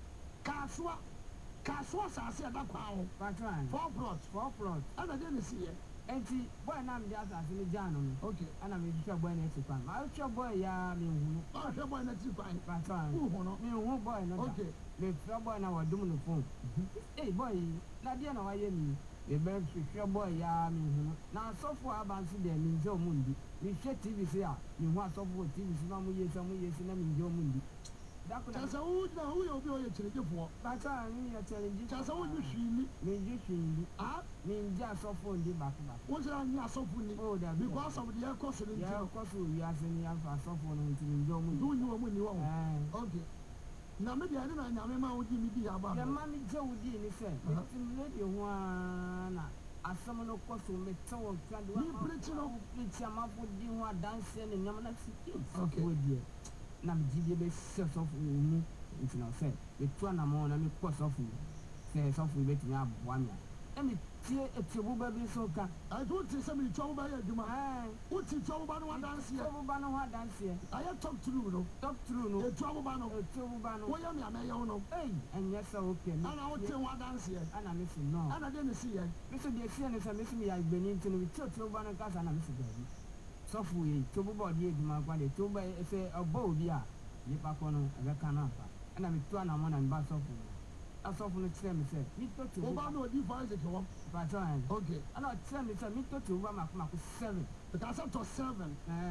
Kasua asase ɛda kwan ho Patron 4 plot ɛna deɛ ne siyɛ enti boy na mede asase no gyaa no no okay ana mehwehwɛ boy no akyi kwan mahwehwɛ boy ya menhu no ɔhwɛ boy no akyi kwan Patron wohu no menhu boy no da okay mefrɛ boy na wɔdom no phone boy na deɛ na wayɛ ni mebɛhwehwɛ boy ya menhu no na asɔfo a aba nso deɛ mengyɛ ɔmo ndi mehwɛ TV se a mehu asɔfo wɔ TV so na ɔmo yɛ sɛ na mengyɛ ɔmo ndi kyɛ sɛ wogyina woyɛ obi a ɔyɛ kyerɛgyefoɔ Patron meyɛ challenge kyɛ sɛ wonye hwii ni mengye hwee mengye asɔfo ndi baako wogyina nye asɔfo ni because of deɛ ɛkɔ so no nti no yɛkɔ so wiase ne yɛmfa asɔfo no nti mengyɛ ɔmo ndi wonyi wɔ mu ni wɔ ho okay na me deɛ ɛde na nyame ma wodi me di aba deɛ ma megye wo dii ne sɛ metim radio ho a na asɛm no kɔ so mete wɔ nka de woprikyi amafo di ho adanseɛ ne nyam na sɛ deɛ na megye deɛ bɛsɛ sɔfo mu nti na sɛ metu anamɔ na mekɔ sɔfo sɛ sɔfo bɛtumi aboa me a na metie atuoboba bi so ka ɛnti wote sɛ meretwa wo bɛyɛ adwuma wote tua wo ba no wadanseɛ woba no ho adanseɛ ayɛ top true no ɛtua wo ba no woyɛ me amɛyɛ wo no ɛnyɛ sɛ wopɛ ana wote ho adanseɛ ana mese no ana deɛ ne siyɛ meso deɛ sie ne sɛ mese meyɛ agbani nti no metie atuoboba no kasa na mese baabi sɔfo yɛ atuoboba ɔde adwuma kwa de atuoboba sɛ ɔbɔ obi a nipa kɔ no ɛbɛka no ampa ɛna metu anamɔ na meba sɔfo no asɔfo no kyerɛ me sɛ metɔ woba no ɔdi forensic hɔ Patron okay ɛna ɔkyerɛ me sɛ metɔ atuoboba makomako 7 ɛka sɛ tɔ 7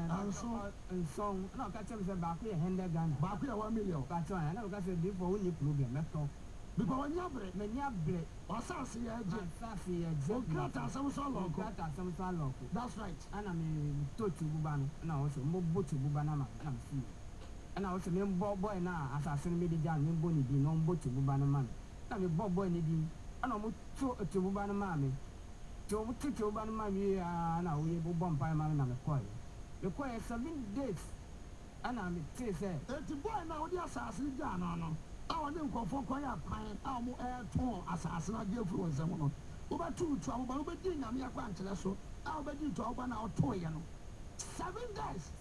nson ɛna ɔka kyerɛ me sɛ baako yɛ 100 Ghana baako yɛ 1 million Patron ɛna ɔka sɛ difo wonni problem mɛtɔ bipa wanya berɛ manya berɛ ɔsase yɛ agye asase yɛ gye okrata asɛm so alɔko okrata asɛm so alɔko that's right ɛna metɔ atuoboba no ɛna wɔ sɛ mbɔbɔ atuoboba no ama ɛna mefie ɛna wɔ sɛ membɔ bɔe no a asase no mede gya no membɔ ne din na ɔmbɔ atuoboba no ma me na mebɔ bɔe no din ɛna ɔmo to atuoboba no maa me nti ɔmo to atuoboba no maa me wie a na woyɛ bobɔ mpae ma me na mekɔɛ 7 days ɛna metee sɛ enti bɔe no a wode asase no gyaa no a wɔde nkɔfoɔ kɔyɛ kwan a ɔmo ɛtɔn asase no agye afiri wɔ nsɛm no wobɛto tua wo ba wobɛdi nyame akwankyerɛ so a wobɛdi tua wo ba no a wotɔɔyɛ no 7 days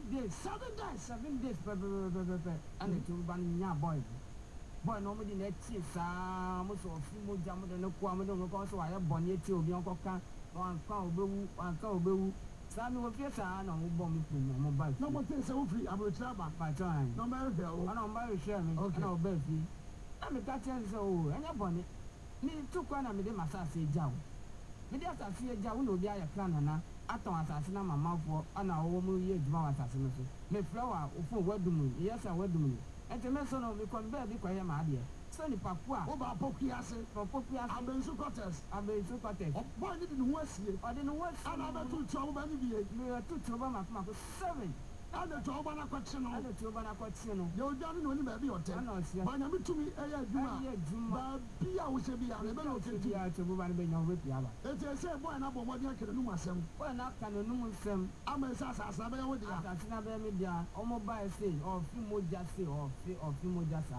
pɛpɛpɛpɛ ɛna atuoboba no nya bɔe boy no mo di na tie saa mo so ofi mo ja mo de ne ko mo de mo ko so wa ye bɔne ati obi onko ka wanka obewu saa mi wo fie saa na mo bɔ mo pum mo ba no mo tin sɛ wo free abrochira ba Patron no ma hwɛ o ana mo ba hwɛ me ana o ba fi na me ka kyerɛ sɛ o ɛnyɛ bɔne mi tu kwa na me de masase agya wo me de asase agya wo na obi ayɛ kra nana atɔn asase na mamafoɔ ana wɔwɔ mu yɛ adwuma wɔ asase no so me frɛ wa ofo wadum yɛ sɛ wadum ɛnti me so no me kɔ mbɛ bi kɔyɛ ma adeɛ sɛ nipa ko a woba pokuase abensu quarters boy ne de ne ho asie ɔde ne ho asie ana abɛto tua wo ba ne bie me to tua ba mako 7 ana to oba na kwatche no ana to oba na kwatche no ye odwa no oni ba bi hotel ana osia ba nya mitumi eya adwuma ba bia wo se bia na be no kenti ya to oba na be nya wo bia ba ete se boy na bo modi akere no asem boy na ka no num nsem ama sa sa be wo dia asa na be me dia omo ba say o fi moja say o fi moja sa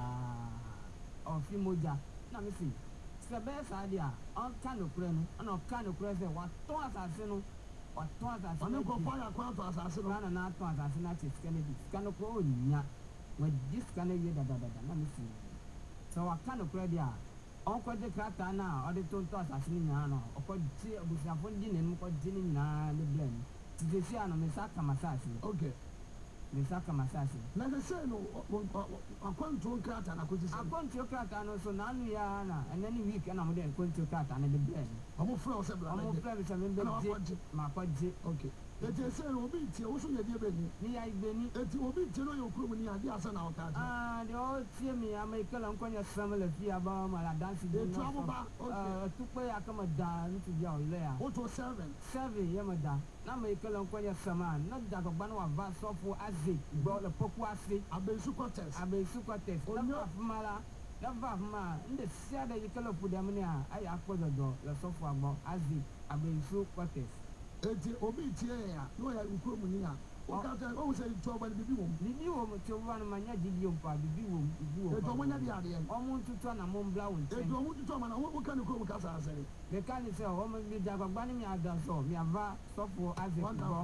o fi moja na me say se be sa dia on kan no kure no ana kan no kure say wa to asase no wato asase no ko fa ya kwa to asase no na to asase na che scanner ko onya wa scanner ye da na me say so wa kan no kure dia on ko de krata na o de to asase ni nya no o ko ti abusiafo ndi ne mu ko di ni na le blend ti se ano me saka masase okay me saka masase na se say no akwanto krata na ko ti say akwanto krata no so na anu ya na enani week na mo de akwanto krata na de blend omo frɛ o se bla omo frɛ se me be ma ko je okay ete say no obi tie wo so ye die beni ni ya igbeni eti obi tie no ye okuru mu ni ade asa na o ka de o tie mi america nkonya samele fi aba ma la dance de no okay tu pe akama da ntu dia o ile ya o to 7 ye ma da na america nkonya sama na da ko gba na wa va so fo aze gbo le poku ase abensu quarters na va fumala na va fuma nde sia da yikelo fu da mni a ayi akpodo do le so fo agbo aze abensu quarters eti obi tie ya no ya ukuru mu ni a o ka ta o se to ba bibi wo mo to wa no manya gidi ompa bibi wo eto mo nya di ade o mo tutu na mo mbla wo nten eto mo tutu ma na wo ka ni ko mo ka sa asere me ka ni se o mo mi da gbagba ni mi ada so mi ava so fo aze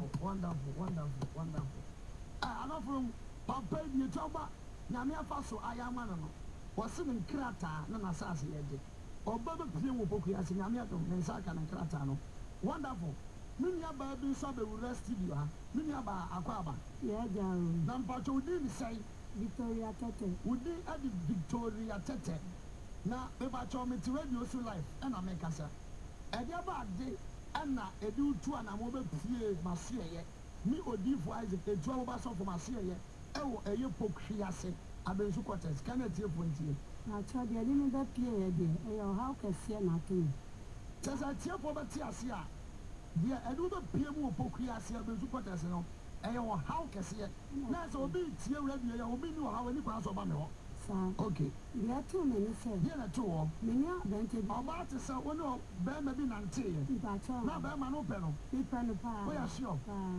wonderful ana from papa di to ba na me afa so ayama no wo se ni krata na na sa ase ye de oba be pie wo poku ase na me adom ne sa ka na krata no wonderful mini aba bi so be wura studio ha mini aba akwaba ya jaru na mpacho udi ni sai Victoria Tete udi adi Victoria Tete na be bacho me ti radio so live na me kasa e dia ba de na e di utu ana mo be pie maso ye mi odi fo Isaac etu mo ba so fo maso ye e wo eye pokri ase abensu quarters kana tie pontie na cha de ni be pie ye de e yo how kese na tu sasa tie fo be tie ase a dia edu be pie mu opokri ase abensu quarters no e yo how kese na so obi tie radio ya obi ni wo how ni kwa so ba me ho sa okay ya tu me ni se dia na tu wo me ni abente bi oba te se wo no be ma bi nante ye ba cha na be ma no pe no bi pe no pa we ya sure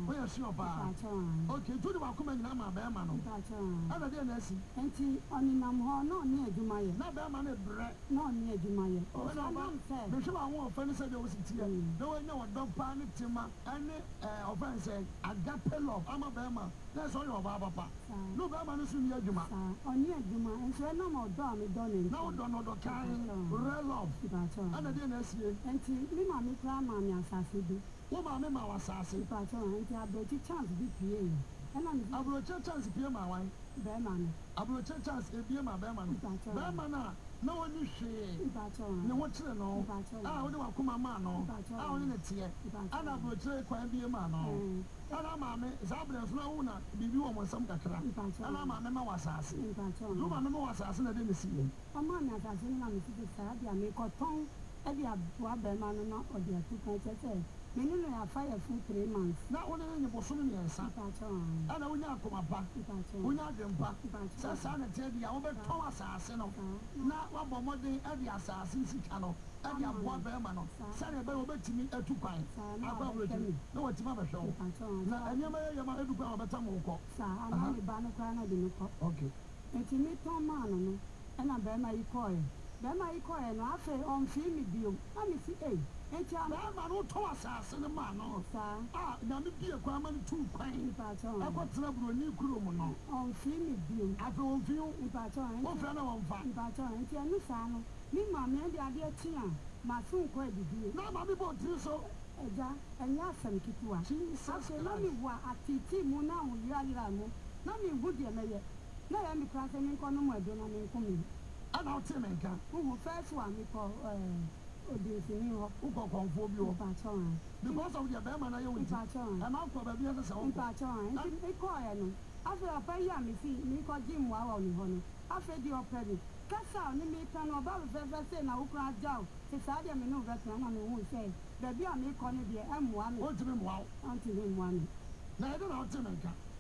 pa ba cha okay tu ni wa kuma nyina ma be ma no ba cha ana dia na si enti oni nam ho no ni adwuma ye na be ma na bre no ni adwuma ye o na ba me hwe ba wo fa ni se de wo si tie na wo nya wo do pa ni tima ane offense agape love ama be ma na so yo ba papa no be ma no su ni adwuma oni adwuma enso na mo do mi do ni na wo do no do kan real love ba cha ana dia na sie enti mi ma mi kra ma mi asase bi wo ma me ma wasase ba cha enti abeti chance bi pie ye ena mi abro chance pie ma wan be ma ni abro chance e bie ma be ma no be ma na woni hwe ba cha ne wo kire no a wo de wakoma ma no a wo ne tie ana abro kire kwan bie ma no ana ma me zabre so na wo na bibi wo mo sam kakra ana ma me ma wasase do ma me ma wasase na de ne si ye ama na asase na mi ti sa dia me ko ton e dia boa be ma no na o dia tu kan tete me ni no ya fire full 3 months na wo ne ne boso me nsa ana wo nya akoma pa wo nya adwempa sa na tie dia wo be ton asase no na wa bo modern e dia asase sika no e dia boa be ma no sa na be wo betimi atu kwan aba wo timi na wo tima be hwe na anyama ye ma edu kwan wo betam wo ko sa ana me ba no kwa na de me ko okay enti mi ton ma no no ena be ma yi ko no afa on fi mi bio na mi si enti ama ma no to asase ne ma no sa na me bie kwa ma tu kwan akotena broni kuro mu no on fi mi bio afa on fi wo enti na won fa enti anu sa no mi ma me de ade ati a ma sun ko edidie na ma mi bo tri so eja enya asem kituwa ase na mi wa atiti mu na wo yira mu na mi hu de meye na ya mi kra se mi nko no mu edo na mi nko mi ana o te menka wo first one mi ko odesini ho uko konfo bi o because of the be man na ye wonti e ma ko ba bi ese se wo nti e ko ya no afi apa ya mi si mi ko jim wa wa ni ho no afi di opedi kasa ni mi kan no ba fe se na wo kra jao se sa dia me no ga tan na me hu se ba bi a mi ko ni de amua mi o ti mi mua anti mi mua mi na e do na o te menka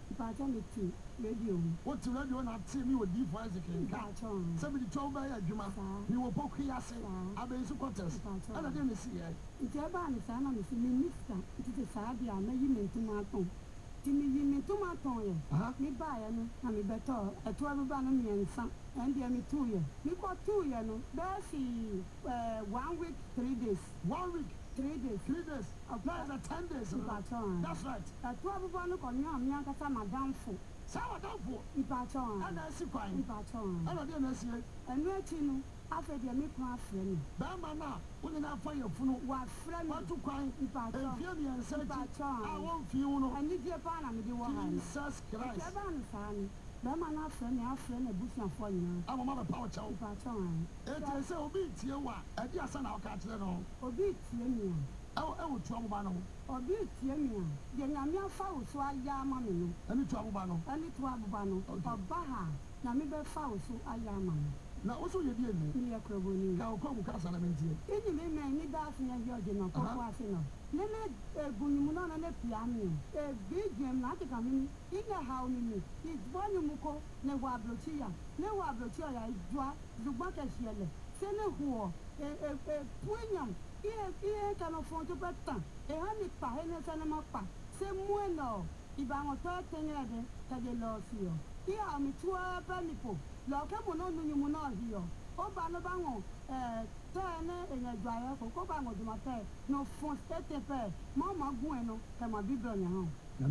Pacha me tea, radio. What's radio and I tell me what deep for Isaac and Pacha. somebody told by a Juma. You will poke here, say, I been supporters. And I didn't see it. It's a ban, son, and it's a minister. It is a sad, I may you mean to my tongue. Timmy, you mean to my tongue. Me buy and me better. A 12 banner and some, and dear me 2 years. Me got 2 years, no. There's 1 week, 3 days. 1 week. 3 days. 3 days. Now it's 10 days. That's right. A 12 banner on your Miaka, Madame Fo. Sour down for. Ipachon. And I see fine. Ipachon. And I didn't see it. And waiting. After the make one friend. Bama, when I find your phone, what friend want to cry, Ipachon. feel me and say, I won't feel no. I need your pan and the one. Jesus Christ. Bama, friend, our friend, a bush for you. I'm a mother power child. Ipachon. It is so big to you. I dear son, I'll catch them all. Obit Yemia. I will trouble Bano. Obit Yemia. The Yamia foul, so I yamano. Any trouble Bano. Any trouble Bano. Or Baha. Namibe foul, so I yaman. Now, also you did me. Near Croboni. Now, come cast on a minute. Any man, any dancing and Georgian or Coquasino. Nene Bunimuna and a piano. A big game, not a coming. In a how many. It's Bonumuko, Newablotia. Newablotia, Dua, Zubaka Shelle. Sene who, a poignant. Here can afford to better. A honey pahena sanamapa. Same bueno. If I'm a 13 years, that they lost you. Here I'm 12 panipo. Lokamu no Munimuna here. Oh, Banabango, 10 in a dryer for Cobango to my pay. No phone state pay. Mamma Bueno, come a bibble on your home.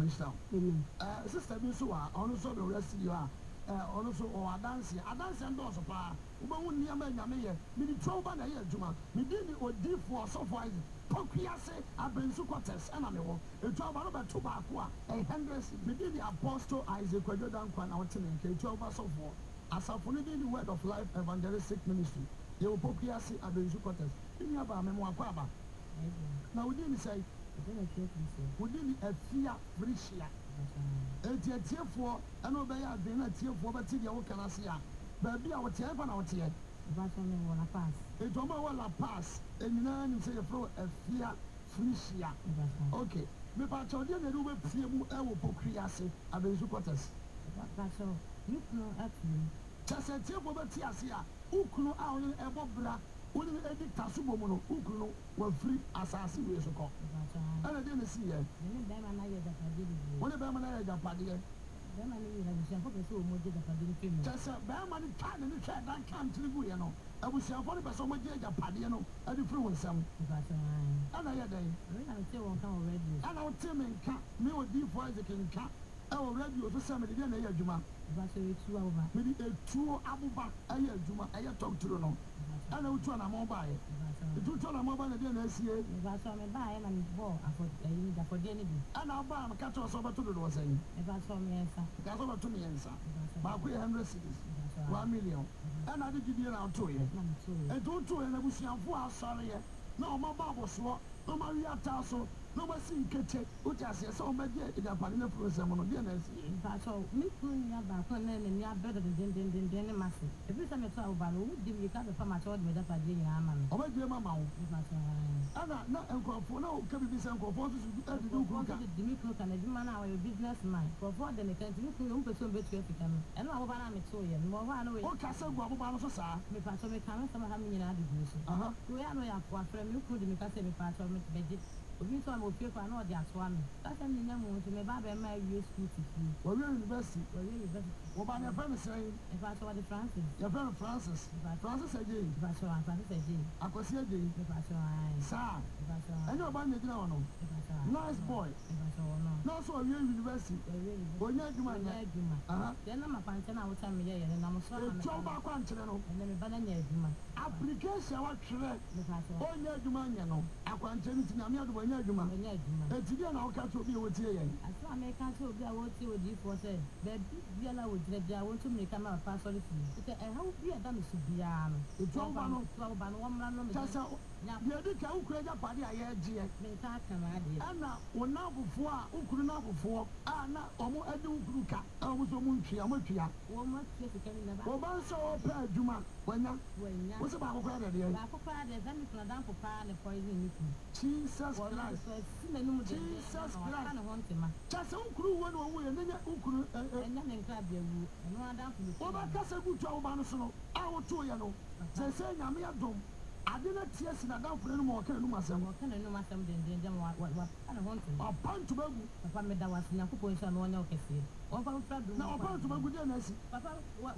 Sister Bisua, also the rest of you are. Also, or a dance and doors of power. Ubu near me, me trouble na here, Juma. Me did or deep for so far. Pokiase, I've been so quarters, and I'm a trouble about tobacco, a hundred. Me did the Apostle Isaac, Quadradan, Quanatin, 12 so forth. As I follow the word of life evangelistic ministry, you will Pokiase, I've been so quarters. In your bar, Memoir Quaba. Now, we didn't say, we didn't a fear, Brishia. Eti atiefo ana obey adwen na atiefo beti de wo kana se a ba bia wo tie fa na wo tie ba so me wona pass e to ma wala pass enyina ni se ye fro afia frisia okay me pa cho de na ru be pie mu e wo pokria se abenzu quarters ba so you know actually chase atiefo beti ase a ukunu a oni ebo bra oni edi tasubo mu no ukunu wa free asase we so ko ana de na si ye ni be ma na ye da padi ni woni be ma na ye da padi ye be ma ni na bi ko be so mo je da padi ni femi chase be ma ni ta ni hwe dan kan tribu ye no abusiafo ni be so mo je da padi ye no adi free won sam ana ye dai na me te won kan already ana o te me nka me o di for Isaac nka e o radio so sam de na ye adwuma ba so etu abuba me di etu abuba aye adwuma aye talk through no ana utu na mo ba ye etu na mo ba na de na asie ba so me ba ye na me bo afọ ayi da for de ni bi ana ba am ka to so ba to do say ni ba so me ensa ka so ba to me ensa ba ko 100 cities 1 million ana de gidi na to ye etu to ye na busianfo asore ye na o ma ba bo so o ma wi ata so no ma si nkete o ti ase so o ma je ida pa ni process mo no de na asie ba so me kun ya ba ko na ni ya better den ni masi e bi se me to ba no di mi ka be fa ma to de da pa de ni ama me o ba je mama wo ana na enkrofo na o ka bi se enkrofo so e di du ku ka di mi ku ka na bi ma na wa business man enkrofo de ne kan ti mi ku o pe so be tu Africa no e no ba na me to ye no ba na we o ka se gwa bo ba no so sa me pa so me ka no sama ha mi nyina adu so to ya no ya ko afre me ku di mi ka se me pa so me be di obi so am ofie kwa na o di aso am ka se ni na mo to me ba be ma wi school ti fi wo university wo ba na friend say e pa so wa di Francis your friend Francis again ba so Francis again akosi again e pa so ai sa ba so enyo ba na gina wono nice boy e ba so no na so wi university onya adwuma nya de na ma panche na wo ta me ye na mo so na me to ba kwa nkyere no ene me ba na nya adwuma application wa twere me pa so onya adwuma nya no akwa nkyere ni na me ado onya adwuma eti dia na wo ka to obi wo tie ye aso America to obi a wo tie odi for say be bia na wo gyina bia wonto me ka ma pa sorry fi te how bi ada me so bia no Etuaba no womra no me tasa ye di ka ukure ja pade aye gye me ka ma de ana wonabofo a ukuru nabofo a na omo ade ukuru ka omo so mu ntwia mo twia wo ma tie sika ni na ba wo ban so o pa adwuma wanya wo se ba akokora de de ba akokora de zani kuna dan ko pa ne poison ni ku Jesus Christ Jesus Christ na honte ma tasa ukuru wo no wo ye nenya ukuru enya ne nkra bia wu eno adan ko wo ba kasa gutu a wo ba no so no a wo to ye no se nyame adom ade na tie si na danfo no mo ka no masem den wa ana honte apantu bagu papa me da wasi nyankopɔ nso na onya okese wo fa fra do na apantu bagu de na si papa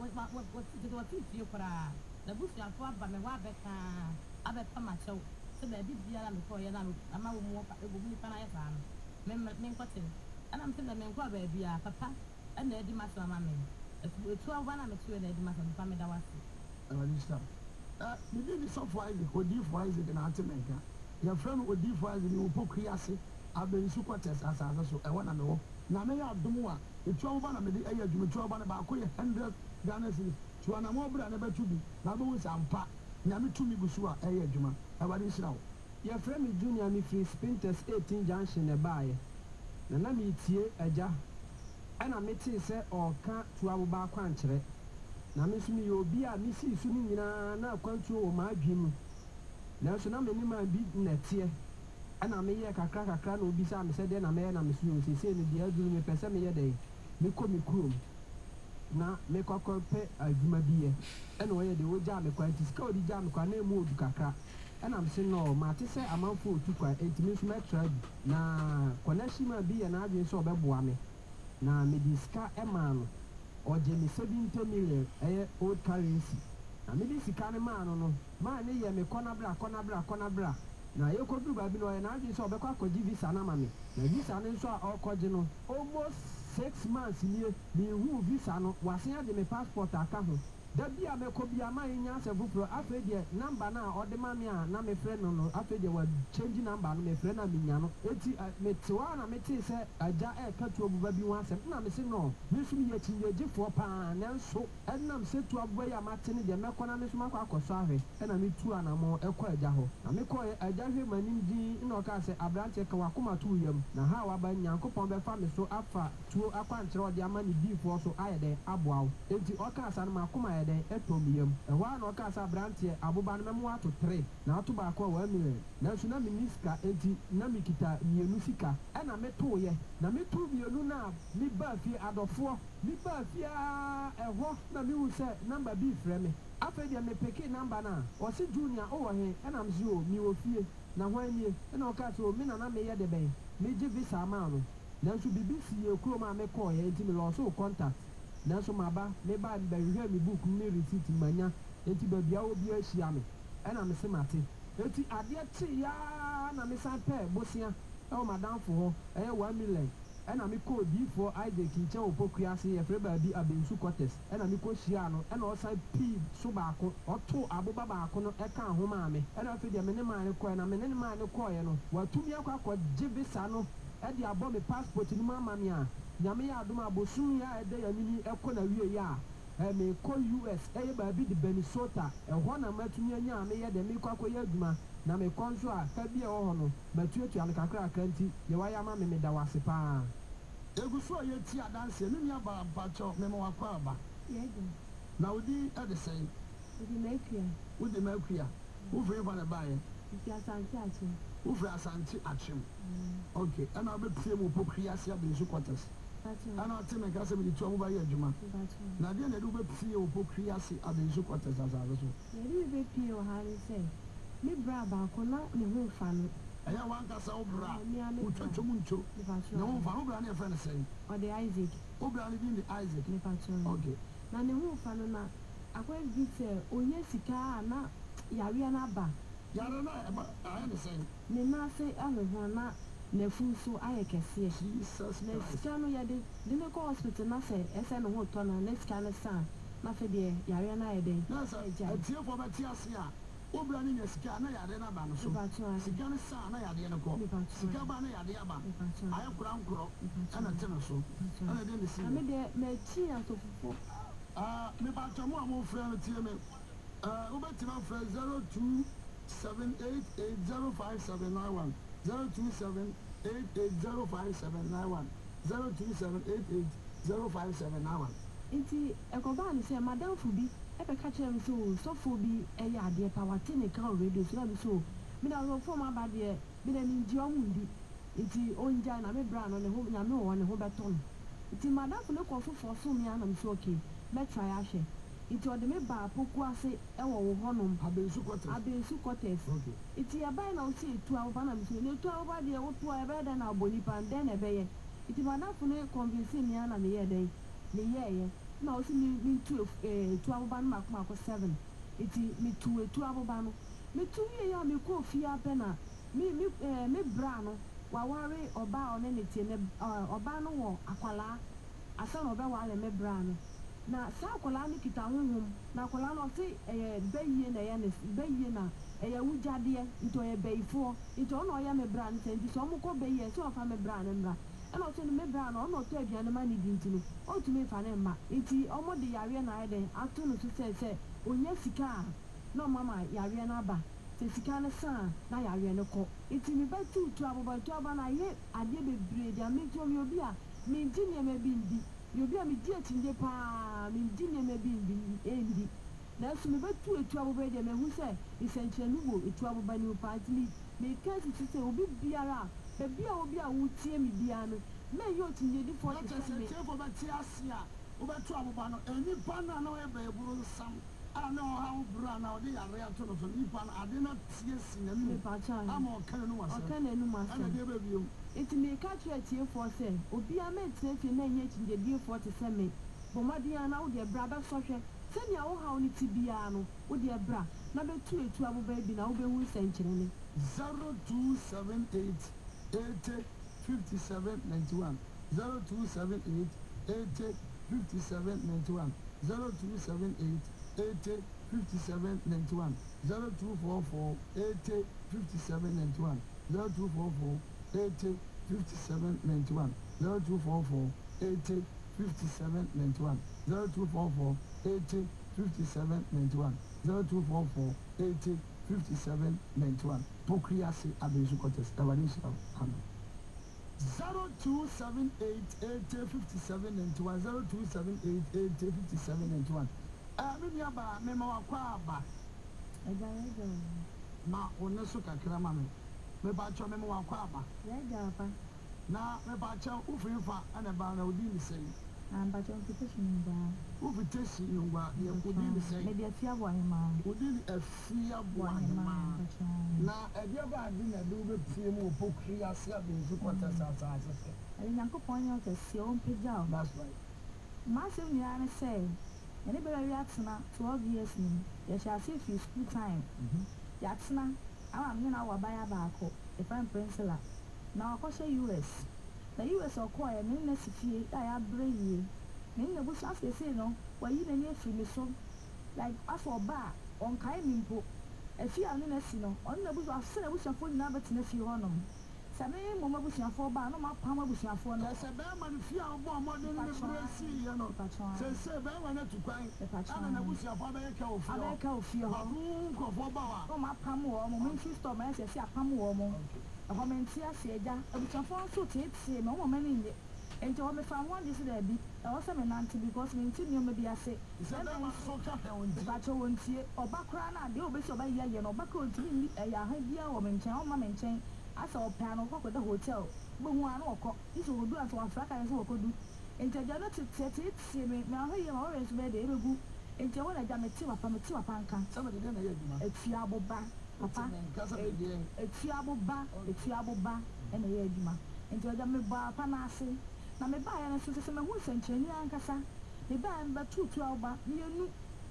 wa fie kora na busu afo aba me wa beka abeka ma chew se ba bi biara me ko ye na ama wo mu pa ego ni pa na ye fa no me nkote ana mte na me nkwa ba bia papa ana edi masama ma me etu awa na me tu na edi masama pa me da wasi analista bibi ni sofo Isaac odifo Isaac na atemeka ya friend odifo Isaac ni opokri ase abensu quarters asase so ewo na me wo na me ya adom a etu awa na me de eya adwuma etu awa na ba ko ye 100 Ghana cedis tu na mo bra na ba tubi na ba wo sampa na me tumi gusu a eya adwuma abade hirawo ya friend me junior me free Spinters 18 junction e baaye na me tie agya ana me te se o ka tu awo ba kwankyere na me sumi yo bi a me si su ni nyina na kwantu o ma adwim na so na me ni ma bi nete ana me ye kakra na obi sa me se de na me na me su yo se ni dia duru me pese me ye de me ko me kurom na me kokko pe adwuma bi ye ana o ye de wo ja me kwanti ska odi ja me kwa na emu odu kakra ana me se no ma te se amanfo otu kwa etimi so me tra na connection ma bi ye na adwin so obeboa me na me diska emano oje me 70 million old currency na me di sika ne ma no ma ne ye me kona bra na ye ko du ba bi no ye na adi so obekwa akọji visa na ma me na visa ne so akọji no almost 6 months ni me hu visa no wasen ade me passport aka ho da bia me ko bia ma nya asefufuro afa de number na ode ma me a na me frɛ no afa de wa change number no me frɛ na me nya no eti me tewa na me te sɛ agya ka tu obuba bi wa asɛm na me se no me sum ye chinyegifo pa na nso ɛnam se tu abuba ya ma te ne de me kɔ na me sum akɔ akɔso ahwɛ ɛna me tu anamo ɛkɔ agya hɔ na me kɔ agya hwɛ manim din na ɔka sɛ abrante ka wakoma tu yam na ha wa ba nyankopɔn bɛfa me so afa tuo akwankyerɛ ɔde ama ne diifo so ayɛ dɛ aboawo enti ɔka sa no makoma den etomiyam ehwa na oka sa brantie aboba no memo ato 3 na ato ba ko 1 million na so na miniska enti na mikita mienu sika e na meto ye na meto mienu na mi ba fi adofo mi ba fi a ehwo na mi wu se number bi frɛ me afa dia me peke number na o se junior o wo he e na mzi o mi wo fie na ho anie e na oka so mi na me ye de ben mi gi visa ma no na so bibi si ye kuro ma me ko ye enti mi lo so contact na so maba me ba me hwehwɛ me book me receipt manya enti ba bia obi ahia me ɛna me se mate enti adeɛ te ya na me san pɛ bosia ɛwɔ madamfo hɔ ɛyɛ 1 million ɛna me kɔ odiifo Isaac nkyɛn opokua ase yɛfrɛ baabi abensu quarters ɛna me kɔ hyia no ɛna ɔsan pii so baako ɔto aboba baako no ɛka ahoma me ɛna afei deɛ me ne maa ne kɔɛ na me ne maa ne kɔɛ no watumi akɔ gye visa no ɛde abɔ me passport no mu ama me a nyame ya adom abosum ya ede ya nini ekɔ na wie ya me kɔ US eye ba bi de Minnesota ɛhɔ na matumi anya me ye de me kɔ akɔ ya adwuma na me kɔ nso a ka bi e hɔ no matuatu an kakra akranti ye wa ya ma me da wase pa eguso ye ti adanse ne nia ba bacho me mo akɔ aba yego na odi ede sey odi makua wo fre ba na bae wo fre asante achim okay ana be pie mo pokria sia bensu quarters ana ate me ka se me tu amu ba ye adwuma na de na de be pie o pokria sia bensu quarters azazo so ye be pie o ha ni se me bra ba ko na ne ho fa no aya wan ka sa o bra o twetwom ncho na ho fa o bra na e fa ne sey o de Isaac o bra ni di Isaac ne patron okay na ne ho fa no na akwa bi se onye sika na yare na ba yare na aya ne sey ne na se ahwehwa na na fu so aye kese Jesus na sika no ya de ne ko hospital na se ese no ho to na ne sika na sa na fe de yare na ye de na sa atie fo ba ti ase a Obra ni ya sika na yade na ba no so. Sika ne sa na yade ne ko. Sika ba na yade aba. Aye kura nkoro. Ana tena so. Ana de ne si. Me de me chi asofofo. Me ba tomo amo frɛ no tie me. Ubetima frɛ 0278805791. 0278805791. 0278805791. Nti ekoba ni se madam fubi ebe ka kire mi so sofo bi eye ade pa wate ne ka radio so na so mi na so form aba de mi na mi ndi omundi nti onja na me bra no ne ho na me wo ne ho beton nti madam fu ne ko fofo so mi ana mi so okay me try ahwe nti ode me ba poku ase ewo wo honom abensu quarters okay nti ya bai na o si etu aba na mi so ne etu aba de wo to ebe da na aboni pan den ebe ye nti madam fu ne convince mi ana me ye den ne ye na o si mi tu abụba no mako 7 iti mi tu abụba no mi tu ye ya mi ko fi ape na mi bra no wa ware oba one ne tie ne oba no wo akwala asa no be wale me bra no na sa akwala no kita honhom na akwala no ti beyiye na ya ne beyiye na wujade nto ye beyifo nto no ya me bra no nti so mo ko beyiye so fa me bra no mra ana otu me bra no no to aduane ma ni dintino otu me fa ne ma enti omo de yare na eden atu no so se onya sika no mama yare na ba se sika ne sa na yare ne ko enti me ba tu ababa na ye ade bebre dia me to me obi a me di ne me bindi obi a me di atinde pa me di ne me bindi endi na so me ba tu ababa dia me hu se isenche nu wo ababa ni pa enti me ka se obi biara bebi a obi a wutie mi bia no me yo tinye di for the same for batiasia obetu ababa no eni pa na na e ba eburu sam ana o ha obura na o de yare ato no so ni pa na ade na tie si na ni ama o kan no wasa ana de ba biom iti me ka tire tie for say obi a me tie fi na nye tinye di for te se me bomadi ana o de bra ba so hwe se ni a wo ha oni ti bia no o de bra na be tu ababa bi na wo be hu senkyere ni 0278 805791 0278 805791 0278 805791 0244 805791 0244 805791 0244 805791 0244 805791 0244 805791 Pokriasi Abensu Quarters Tabanisha 0278805791 0278805791 mimi aba mema wakwa aba ega ma oneso kakra ma me ba cho mema wakwa aba ega pa na me ba cho ufifa ana ba na odi ni sei ba cho petition ba ufitesi ngwa ye odi ni sei me dia fia bo ahema odi ni afia bo ahema na ebia ba adi na de ube pie mu Pokriasi Abensu Quarters asa Nyankopon yo kese o mpegya. That's right. Massive nyane say ene be we atena 12 years ni ye sha say fi school time ya tena awa me na wa baya ba akọ e fan princella na akọ she US na US akọ e me na sifie da ya bre yie me na bu so afese no wa yi na nye free me so like afọ ba on kai mi mpo e fi anu na si no on na bu so afese na bu so afọ na betena fi honom Same mama busiafo ba no ma pama busiafo no se be man fi a bo amode ni bresi ye no se be wa na tukwan ana na busiafo ba ye ka ofi ho ko fo ba wa no ma pam wo mo min store ma se apam wo mo ho men ti ase eja busiafo so tie no mo mani nye enti wo me fa ho ade se da bi e wo se me nanti because me nti ni o me bi ase se be ma so ka he won ti ba cho won tie oba kra na de obesi oba ye no oba kra onti ni ya ha bia wo me nchen o ma me nchen asa opano kwa kweda hotel gbehu anu okọ iso odu aso afrika nso okodu enteja no tete me ahoye ma orange be de ebegu ente wona ja meti wapa nka somebody dey na ye duma etu aboba papa etu aboba ena ye duma ente ja me ba pa na ase na me ba ya na so se me hu sencheni ankasa me ba mba tutu aboba mienu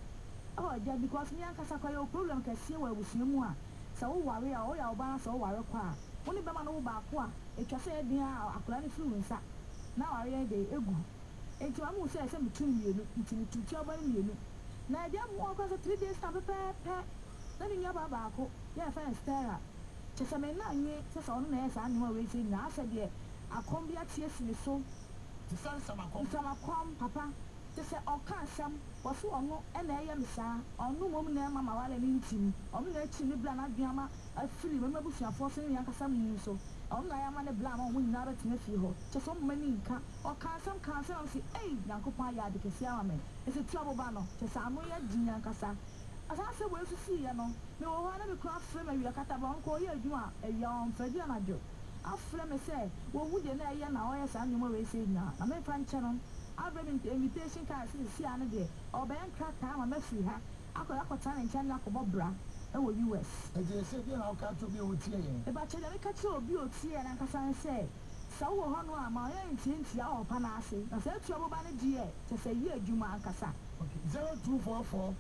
oh ja because me ankasa kwa yo problem ka sie wa abusuamu a sa wo ware a o ya oba sa wo ware kwa woni be ma no ba ko a etwa se edin a akura ne firi nsa na ware de egu enti wa mu se me tun mienu enti ni tutu oba ni mienu na dia mu ko se 3 days na pepe na me nua baako yɛ fɛn Stella kyɛ sɛ me na anwe sɛ sɛ ɔno na ɛyɛ saa nneɛma wei sɛ nyinaa sɛ deɛ akɔm bi atie si ne so nsamakɔm papa kyɛ sɛ ɔka asɛm wɔso ɔno ɛna ɛyɛ me saa ɔno mmom na ɛma ma wale ne ntim ɔno na akyi ne bla n'adwama afiri mɛma busuafoɔ sɛ ne yankasa mu so ɔno na ayɛama ne bla ma ɔmo nyinaa bɛtena fie hɔ kyɛ sɛ ɔmoma ne nka ɔka asɛm sɛ ei nyankopɔn ayɛ ade kɛseɛ ama me ɛsɛ tu aboba no kyɛ sɛ ano yɛ gyi nyankasa asaa sɛ wɔasu siiɛ no mewɔ hɔ na mekura frɛ me awia kata ba ɔnkɔ ɔyɛ adwuma a awia ɔmfadi anadwo afrɛ me sɛ wɔhu deɛ na ɛyɛ na ɔyɛ saa nnwuma wei sɛ nyinaa na memfa nkyɛ no abrɛ me invitation card sɛ sia no deɛ ɔbɛyɛ nkrataa ma mafiri ha akɔtena ne nkyɛn ne akɔbɔ bra ɛwɔ US ɛgyɛ sɛ deɛ na woka to bi a wɔtie yɛn ɛbakyɛ deɛ meka kyerɛ obi ɔtie no ankasa ne sɛ sɛ wowɔ hɔ no a ma ɔyɛ ntiantia wɔ pa no ase na sɛ atua boba no deɛ kyɛ sɛ yɛ adwuma ankasa 0244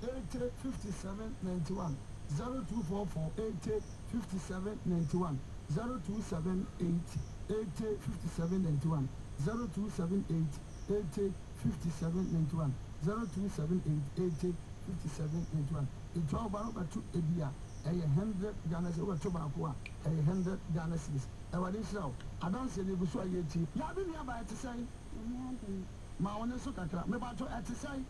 885791 0244 885791 0278 885791 0278 885791 0278 885791 It's all about to Ebia, a 100 Ghana over tobacco, a 100 Ghana cedis. I don't see the Busua Yeti. Yabin Yaba to say, my own Sukaka, Mebato at to say,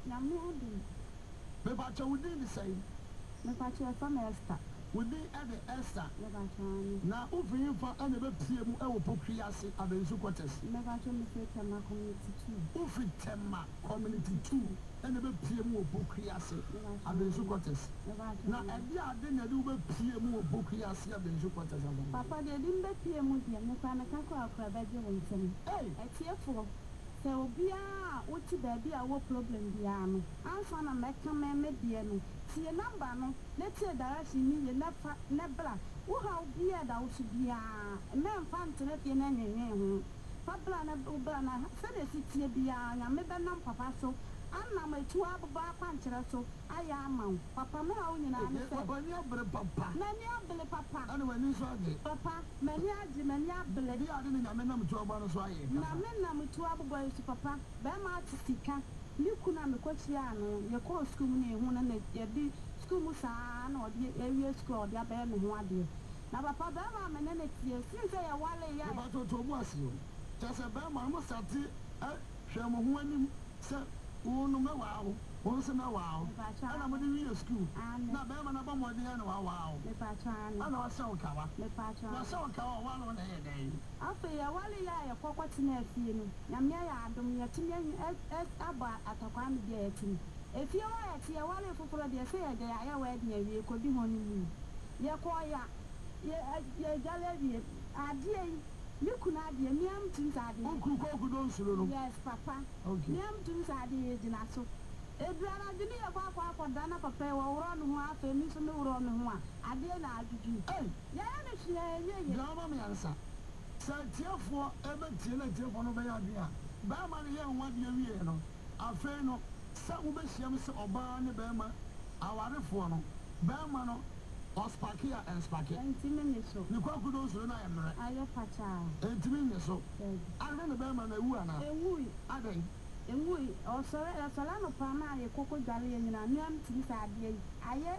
Mebato would the same. Mebato from Esther. Would be at the Esther. Now, over you for any PM, I will put Kriasi at the Zuquates. Mebato Tema community too. Ufi Tema community too. And the PM will book Kriasi at the Zuquates. Now, and the other didn't do PM will book Kriasi at the Zuquates. Papa, they didn't be PM with you, no kind of cancer of bedroom. Hey, it's here for. So, be a what to baby, our problem, Biano. I'm son of Mecca, Mediano. See a number, no, let's say that she need never. Who how be a doubt to be a man fan to let you know. Papa and Ubana said a city be a member papa so. I'm my 2 hour back so I am Papa now in an papa. Many of the papa. And when you saw it, Papa, many of the many of the lady I didn't have a to about us. Namena 2 hour boys to papa, Bama to Sika. You could not be Cochiano, your call school near one and the school Musan or the area school, the Abel Muadi. Now, Papa Bama, and then it's since I wale ya. About to was you. Just a Bama must have Shamu, sir. Oh, no, wow. Once in a while. And I'm going to school. Now, Bama, I'm going to wow. The patron. I know I saw cover. The patron. I saw cover 1 on a day. After a while, I forgot to know you. Yamia, don't you as about at a crime getting. If you are at your wallet for the affair, they are wedding, you could be honeymoon. You're quiet. You're gallery. Adieu. You could not be a meam to Zaddy. Yes, Papa. Okay. Meam to Zaddy is in a so. A brother didn't have a for Dana Papa or run who are famous no run one. I dare not do. Oh, yeah, no, me answer. So, therefore, ever till a telephone of my idea. Bama, young 1 year, no. I fear no. Some of us or Barney Bama, our reform. Bama, or Spakia and Spakia. And Timmy so. The crocodiles will not am. I have Pacha. And Timmy so. I remember Bama, the Wuana. And we, I think. And we also a Solano Pama, a cocoa jelly, and a name to Sadia. I yet.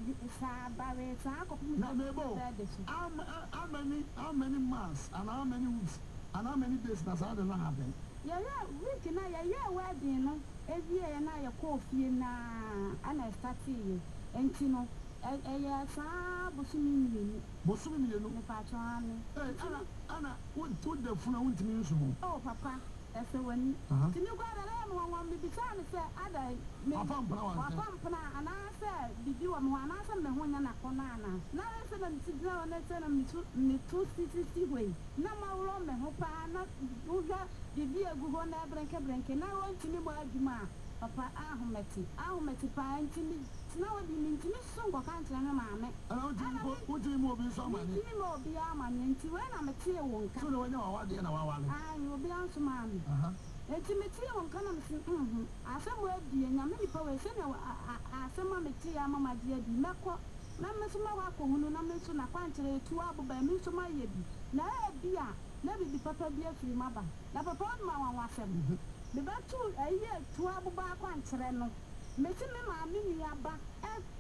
How many months and how many weeks and how many days does that not happen? Yeah, we can wedding, every year and I a coffee and I start seeing and you know, Bosumi, you know, patron. Anna, what put the phone to me? Oh, Papa. That's the one. Can you go around one with the son? Say, I and I said, did you want to answer me when you're not banana? Now I said, I'm sitting down and tell me 2 cities way. No more wrong, I hope I'm not the dear go on there, break. Now I want to know what you are. Papa, I'll met it by intimate. Now you mean to me so go can't tell mamma. I don't want to move in some money. You will be a man into when I'm a tear won't come. So I know what the other I will be on to mammy. Intimate won't come. I said, well, dear, and many poets say, I said, Mamma, dear, Mamma, dear, the Macqua. Mamma, so my walk, who no man soon acquainted 2 hours by me to my yebi. Now, dear, never be papa dear free mother. Now, papa, my 1 7. The battle a year 2 hours back 1 sereno. Messing me, mammy, yabba,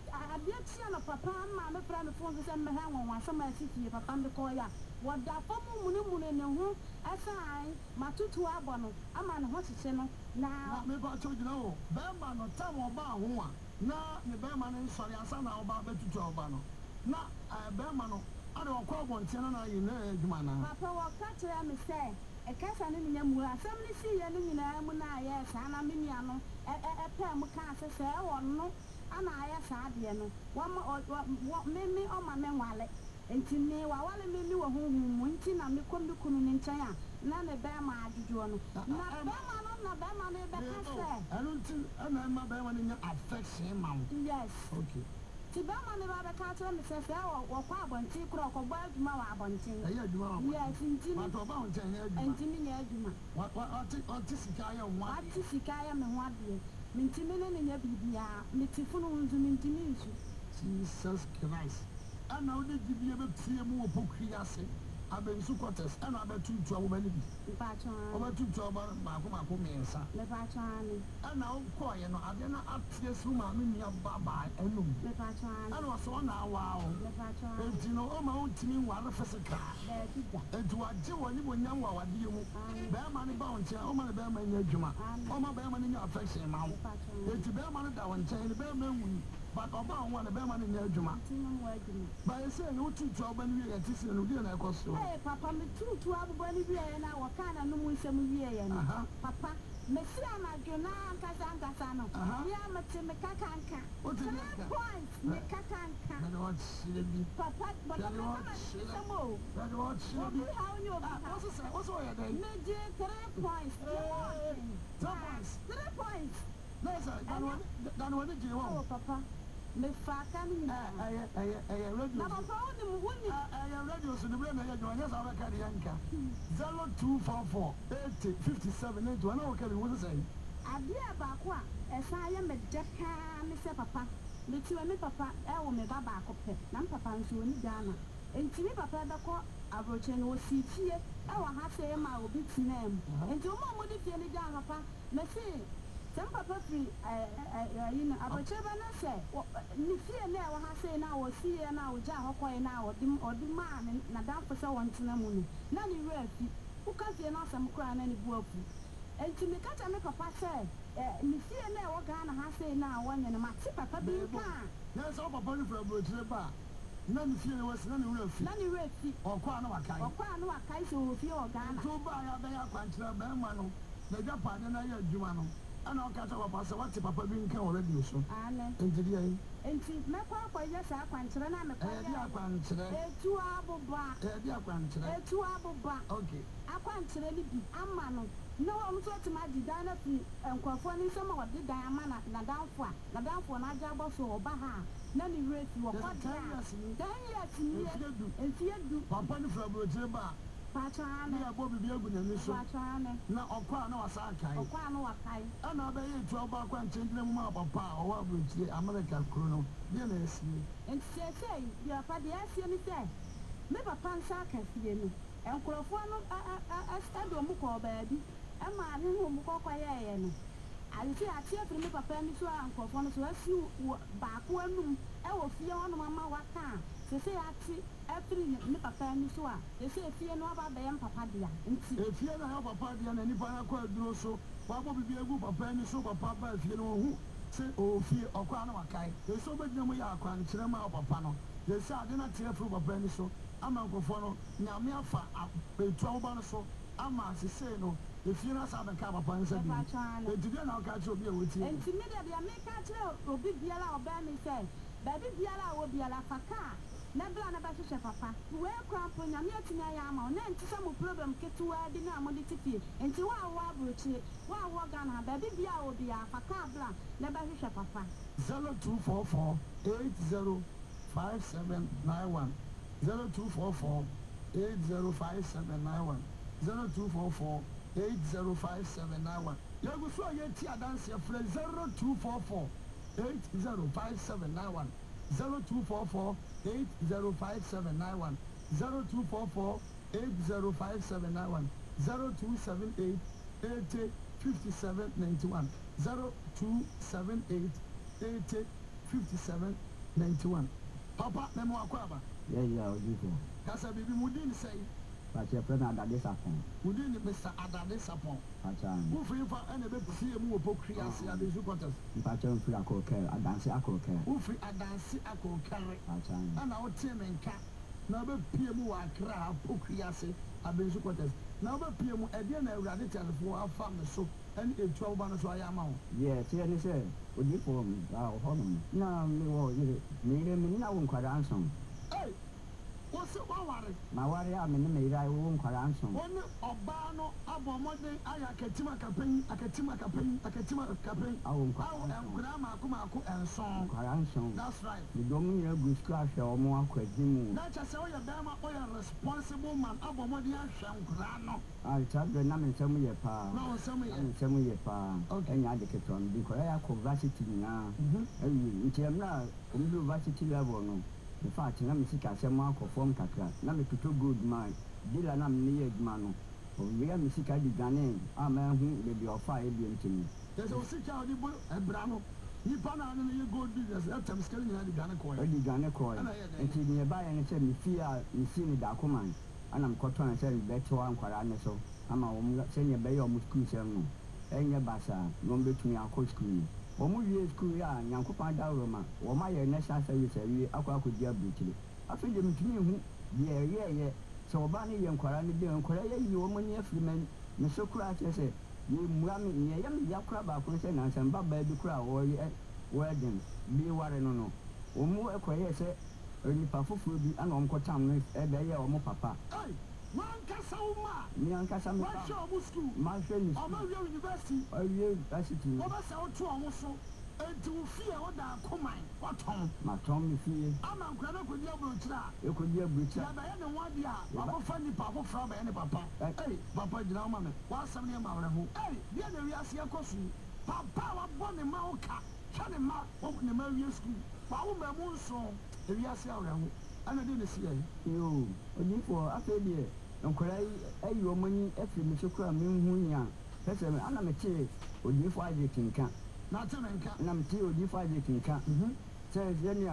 adeɛ tia no papa ama me fra me phone sɛ mmɛhɛ wɔn asɛm a asi fie papa me kɔɔ ya wɔda fam munimuni ne ho ɛsan matutu abɔ no ama ne ho hyehye no na me ba cho gyina wo bɛrima no tam ɔba ho a na ne bɛrima no nsɔre asa na ɔba bɛtutu ɔba no na bɛrima no ade ɔkɔ abɔnten no na ayi na adwuma na papa wɔka kyerɛ me sɛ ɛkasa no ne mu asɛm no si yɛ no nyinaa mu na ayɛ saa na me nua no ɛpɛ mu kaa sɛ sɛ ɛwɔ no ana ayɛ saa adeɛ no me ɔma me nwale nti me wawale me wɔ honhom mu nti na mekɔ me kunu ne nkyɛn a na ne bɛrima adwodwoɔ no na bɛrima no bɛka sɛ ɛno nti ɛna ɛma bɛrima no nya affection ma wo yes okay ti bɛrima no ba bɛka kyerɛ me sɛ wɔkɔ abɔnten korɔ ɔkɔbɔ adwuma wɔ abɔnten ɛyɛ adwuma wɔ yes nti bato ɔba wo nkyɛn ɛyɛ adwuma nti me nyɛ adwuma ɔte sika ayɛ ho adeɛ ate sika ayɛ me ho adeɛ mentimi ne ne nyɛ biribiaa mete funu wo nso mentimi nsu Jesus Christ ɛna wode gyibie bɛpie mu wɔ pokuri ase abɛnsu quarters ɛna abɛtutu awoma no bi ɔbɛtutu ɔba baako mmiɛnsa ɛna wokɔɔyɛ no adeɛ no ateɛ so maame nua babaa anum ɛna ɔsɛ ɔna awaa wo enti no ɔma wontumi nware physical enti wagye wɔ ne bɔnyam wɔ awadeɛ mu bɛrima no ba wo nkyɛn ɔma ne bɛrima nya adwuma ɔma bɛrima no nya affection ma wo enti bɛrima no da wo nkyɛn ne bɛrima nwui but ɔba wo ne bɛrima no nya adwuma bayɛ sɛ ne wotutu ɔba no wie yɛte sɛ no deɛ na ɛkɔ so papa me tutu abobɔ no wieɛ na wɔkaa na nom nsɛm wieɛ no papa mesiri anadwo na ankasa no bia mete me kakanka 3 points me kakanka papa nsɛm o obi haw ne obi megye 3 points 3 points papa mefa ka no ɛyɛ radio na papa wonim ɛyɛ radio so ne berɛ na ɛyɛ adwuma nyɛ saa wobɛka de yɛnka 0244 80 57 80 ana wɔka bi wo sɛ sɛe adeɛ baako a ɛsan yɛ me dɛ kaa ne sɛ papa metiwa me papa ɛwɔ me ba baako pɛ na me papa nso ɔni Ghana enti me papa bɛkɔ aborɔkyɛ no ɔsii fie ɛwɔ ha sɛ ma obi tenaa mu enti ɔma ɔmɔde fie no gyaa papa mɛse sɛm papa firi aborɔkyɛ bɛ no sɛ ne fie no ɛwɔ ha sɛ na wɔsiiɛ na wɔgyaa hɔ kɔɛ na ɔde maa nadamfo sɛ wɔntena mu no na ne werɛ afi woka fie no asɛm koraa na ne bu afu enti meka kyɛ me papa sɛ ne fie no ɛwɔ Ghana ha sɛ na wɔnyɛ no mate papa bi nka na sɛ wo papa no firi aborɔkyerɛ ba a na ne fie no wasi na ne werɛ afi ɔkɔ a na wakae sɛ ɔwɔ fie wɔ Ghana nti wobaa yɛ abɛyɛ akwankyerɛ bɛrima no n'agya paade no ayɛ adwuma no ɛna ɔka kyɛ papa sɛ wate papa bi nka wɔ radio so enti deɛ yi enti mɛkɔ akɔyɛ saa akwankyerɛ na ɛyɛde akwankyerɛ etu aboba ɛyɛde akwankyerɛ etu aboba okay akwankyerɛ no bi ama no na wɔn nso tuma di dan na fi nkurɔfoɔ ne nsɛm a wɔde dan ama nadamfoɔ no agya abɔ so ɔba ha na ne werɛ fi wɔkɔ deɛ 10 years ni mfie du papa no firi aborɔkyerɛ ba ne yɛbɔ biribi agu n'ani so na ɔkɔ a na wasa akae ɛna ɔbɛyɛ etu ɔba akwankyerɛ gyina mu ma papa a ɔwɔ aborɔkyerɛ America kuro no deɛ na asie nti sɛsɛ deɛ papa deɛ asie ne sɛ me papa nsa aka fie no nkurɔfoɔ no ɛde ɔmo kɔɔ baabi ɛma ne ho ɔmo kɔkɔ yɛɛyɛ no ate afiri me papa ni so a nkurɔfoɔ no so asi baako anum ɛwɔ fie hɔnom ama waka a sɛsɛ ate afiri me papa ni so a sɛsɛ fie no aba bɛyɛ mpapa dea nti efie na yɛ papa dea na nipa no akɔ aduro so wabɔ bibi agu papa ni so papa ba fie no ɔhu sɛ ɔwɔ fie ɔkɔ a na wakae ɛsɛ wobɛgyina mu yɛ akwankyerɛ ma papa no yɛsɛ ade no ate afiri papa ni so ama nkurɔfoɔ no nyame afa etu awoba no so ama sesei no efie na sa bɛka papa nsa bi enti deɛ na ɔka kyerɛ obi a wɔtie enti me deɛ meka kyerɛ obi biara a ɔbɛn me sɛ baabi biara a wɔ biara fa kaa na bla na bɛhwehwɛ papa wei kora mpo nyame atumi ayɛ ama wo na nti sɛ mo problem ketewaa bi na mode te fie enti woawɔ aborɔkyire woawɔ Ghana baabi biara wɔ biara fa kaa bla na bɛhwehwɛ papa 0244 805791 0244 805791 0244 805791 yɛgu so a yɛti adanseɛ frɛ 0244 805791 0244 805791 0244 805791 0278 80 5791 0278 80 57 91. Papa, Nemo Aquaba. Yeah, beautiful. Casa Bibi Mudin say, But your friend at this upon. Mudin, Mr. Adades upon. Who free for any bit see a move of Krias and the supporters. Patron free a care, a dance a care. Who free a dance a carry. And our team and cat. Now, PMU are crab, Pokriase, have been supporters. Now, PMU again, a radical for our family, so and a 12 banners I am out. Yes, he said, would you form our home? No, me, I won't quite answer. Hey, what's it? My warrior, I mean, I won't quite answer. One Obano, Abomode, Ayakatima campaign, Akatima campaign, I won't quite answer. And song. That's right. You don't mean a good scratch or more question. That's a say, Dama, or a responsible man, Abomode, Grano. I'll tell the name and tell me a pa. No, some me a pa. Okay, I get on because I have varsity now. And I'm now, varsity level. No. In fact, I'm sick as a mark of form cacra. Not a too good man. Did I'm near Mano. We are sick at the Ghanaian. I'm a man who may be of 5 billion to me. There's a sick out of the Brano. You found out you go business. That I'm scaling at the Ghana coin. The Ghana coin. And nearby and said, me fear, you see me Dakuman. And I'm cotton and said, better one Quarana so. I'm a senior bay or Muscu. And your bassa, don't bet me our coach school. Omu school ya nyankopa da roma wo ma ye national service awie akwa dia brutile afi dem tumi hu ye so oba ne ye nkwara ne de nkwara ye yi wo munye afrimen me so kura kese ye muami ye yam ya kura ba ko se na nsamba ba bi kura wo ye wedding bi ware no omu ekoye se nipa fufu bi ana omkotam no e be ye omu papa Mankasa uma. Mankasa me. What show was school? Manfred is. University. University. Over so two almost so. And to fear what that come what home. My Tom fear. I'm a grandma could be able to try. You could be able to try. I don't want ya. Papa funny papa from any papa. Hey, Papa Drama. What's some name out of who? Hey, the other we are seeing a costume. Papa born in Mauka. Shut him out. Open the Marian school. Papa Moon song. If you are seeing and I didn't see you. Only for a failure. And could I your money every Mr. Munya? That's an amateur. Or you find the king camp. Not a man camp. And I'm still you find the king camp. Says then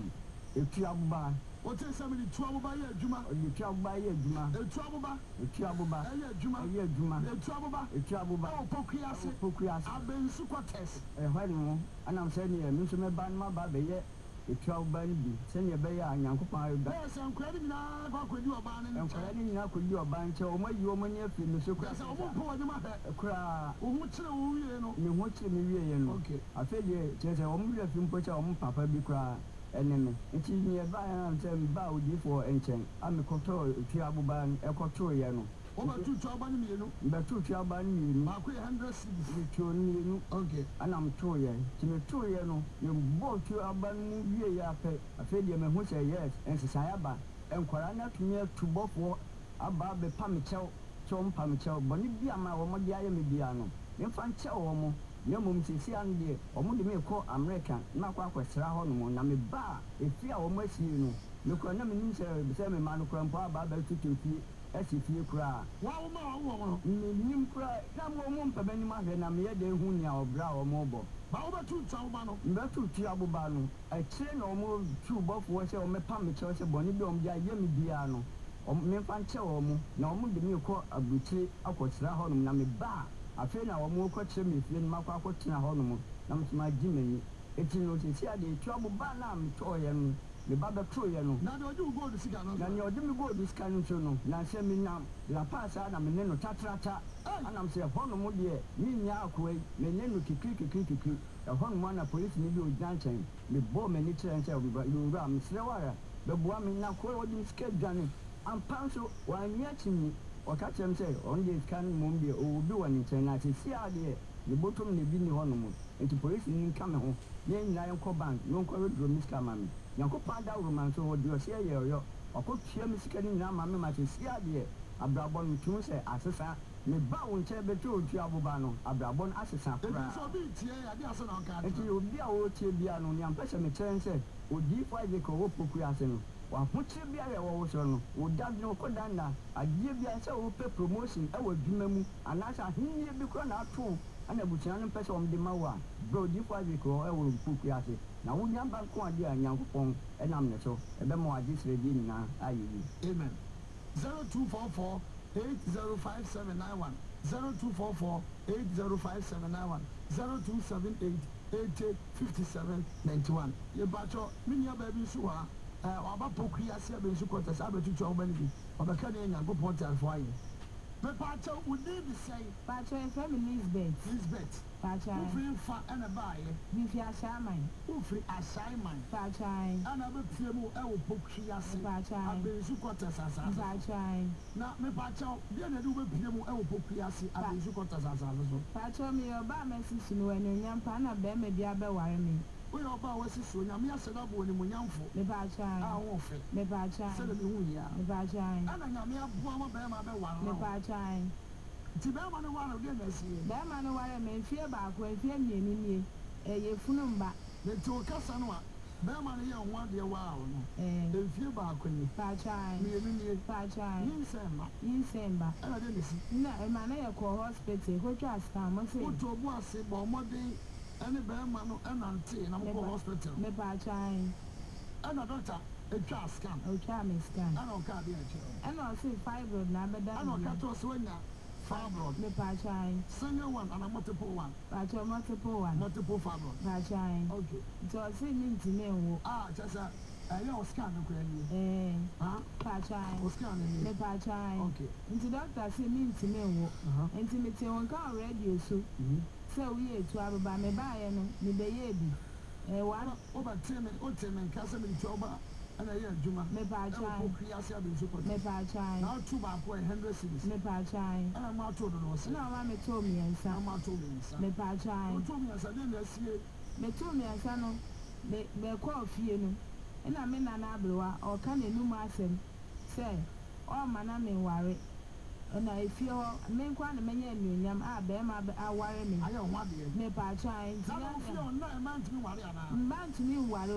a trouble bar. What is somebody trouble by your Juma? You trouble by your Juma. A trouble bar. A trouble bar. A Juma. A Juma. A trouble bar. A trouble bar. Oh, Pocreas. I've been super test. And I'm saying, Mr. Ban my baby yet. A 12 baby, send your bay and Yankopa. Yes, I'm crediting now. What could you abandon? I'm crediting now. Could you abandon so much your money if you miss a crash? I won't pour them up. Cry. What's the you watch me? Okay. I feel you. There's a woman of him put on Papa be cry. Enemy. It is nearby and saying bow for ancient. I'm a control, Tiabuban, a control. Over 2 trouble, you know. But 2 trouble, you know. 100 cities. Okay. And I'm 2 years. To me 2 years, you bought you a band year. I feel you may say yes, and Sayaba, and Quarana to me to both war about the Pamichel, Tom Pamichel, Bonibia, my Omodia Mediano. Infant Chomo, no mum Sician, or Mudime call American, Nakwa Strahon, Nami Bar, if you are almost you. You can never mean the same man from Papa to as if you cry. Wow, you cry. Come on, Pabenima, and I'm here, the Hunia or Brow or Mobile. Over 2 Taubano, but 2 Tiabubano. I train or move 2 both was or me Pamichos, Bonibom, Yami Diano, or Mefancho, no more the new court of Butti, Aquasrahon, Nami Bar. I feel our more coach me, Flin Maka Cotina Honum, Nam to my Jimmy. It's no the trouble banam, toy and. The Baba Troyano. Now do go to Sigano. Now you do go this kind of show. Now send me now. La Pasa, I'm a neno tatrata. And I'm saying, Honomodia, me Yakwe, me neno kiki, a Honmana police maybe with dancing. The bomb and it's and say, you ram, Slawara. The woman now call this kid Johnny. I'm Panso, one yaching me. Or catch them say, only this kind of Mundi or do an internet. See idea. The bottom the Vini Honomo. And the police in coming home. Then Lion Coban, no corridor, Miss Camami. Yanko Pada Roman, so do you say, or could hear me scanning now, Mamma, my idea. Abrabon to say, Assassin, me bow and tell the two Tiabubano, Abrabon Assassin. It will be a old Tibiano, young person, me turn said, would you find the co-op or put Tibia also, would that no Kodana, I give you a promotion, I will give them, and as I hear because not true. And a Buchanan person on the Mawa, bro, you find the co, I will put Yassi. na wo nyamba nko ade a nyankopɔn ɛnam ne so ɛbɛma wagye srɛgye nyinaa ayɛ yi. Amen. 0244 805791 0244 805791 0278 805791. Yebacho minia baby suwa waba pokri asia be su kwata sa betu cho ba ni bi obeka ne nyankopɔn tiafo aye. Me pacho we need to say pacho e family Lisbeth pacho free fa na baaye bi fi ashaman free assignment pacho ana be pie mu e wo pokri ase pacho abe su kwata sasa pacho na me pacho bia na de wo pie mu e wo pokri ase abe su kwata sasa so pacho mi oba mesi sunu wani nyampa na be me bia be ware mi we oba wasi so nyame aseda bo ni munyamfo me pacho a wo fe me pacho se de me hu ya me pacho ana nyame aboa ma be ma be ware me pacho ti be ma ne ware de na sie be ma ne ware me fie ba ko fie mienu nie ye funu mba ne to kasa no a be ma ne ye ho de wa wo no fie ba ko ni pacho mienu nie pacho yinsemba ana de ne si na e ma na ye ko hospital ko twa scan mo se o to bu ase bo modern any bema no enante na mo hospital me pa chan ana doctor e twa scan me scan ana o ka be a chiro ana o se fibroid na beda ana o ka to so nya fibroid me pa chan single one and multiple one multiple fibroid pa chan okay so se mi ntime wo chasa ya o scan no kwa ni pa chan o scan ni me pa chan okay nti doctor se mi ntime wo nti me te won ka already so so we etu ababa me baaye no me be ye bi wa oba teme o teme nka se me tu oba ana ye adwuma me ba chan o kriase abe so ko me ba chan na tu ba ko 100 cities me ba chan ana ma to do no se na ma me to mi ensa ma to mi ensa me ba chan o to mi ensa de na sie me to mi ensa no be ko fie no ina me na na abrewa o ka na enum asem se o ma na me ware na efie ho me kwa na menye anuonyam a be ma aware me aye ho ade me pa chan ti na fie on na man timi ware ana man timi ware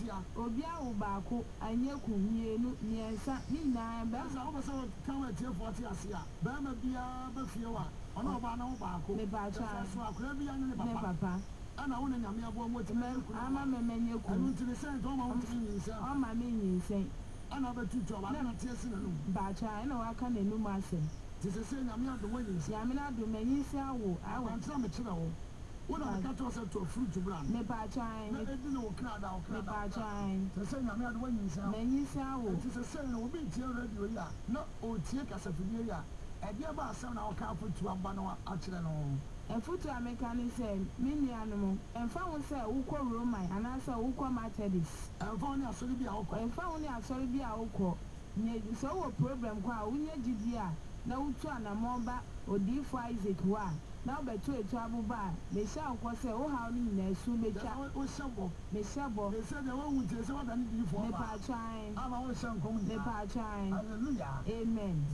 obi awu baako anye ku mienu miensa ni na be na o so kan wa tie 40 ase a be ma bia be fie wa ona oba na wo baako me pa chan so akura bia ne papa ana wo na nyame abo mo timi ama me menye ku anu timi se to ma wo timi nyinsa o ma me nyinsa ana be tutu oba na tie se na no ba chan na wa ka na enum asem ti se se nyame ado wo nyinsa nyame na do menyi se awo antra me kire wo wona ka to se to fruit brand me pa chan na edi na wo kra da me pa chan ti se nyame ado wo nyinsa menyi se awo ti se se na obi tie radio ya na o tie kasafidie ya ebe ba asem na wo ka afutu aba na a kire no efutu ameka ni se minianum emfa wo se wukọ roman anasa wukọ methodist emfa wo ni asori bi a wukọ emfa wo ni asori bi a wukọ nye so wo problem kwa wunye gidi a na wutu anamọba odifo Isaac wa na obetu etu abuba me sha nkọ se wo ha ni na esu mecha o shabo me shabo me se de wo wuti se wa da ni difo ba me pa chan ama wo sha nkom ni me pa chan hallelujah amen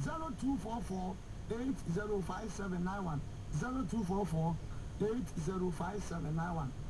0244 805791 0244 805791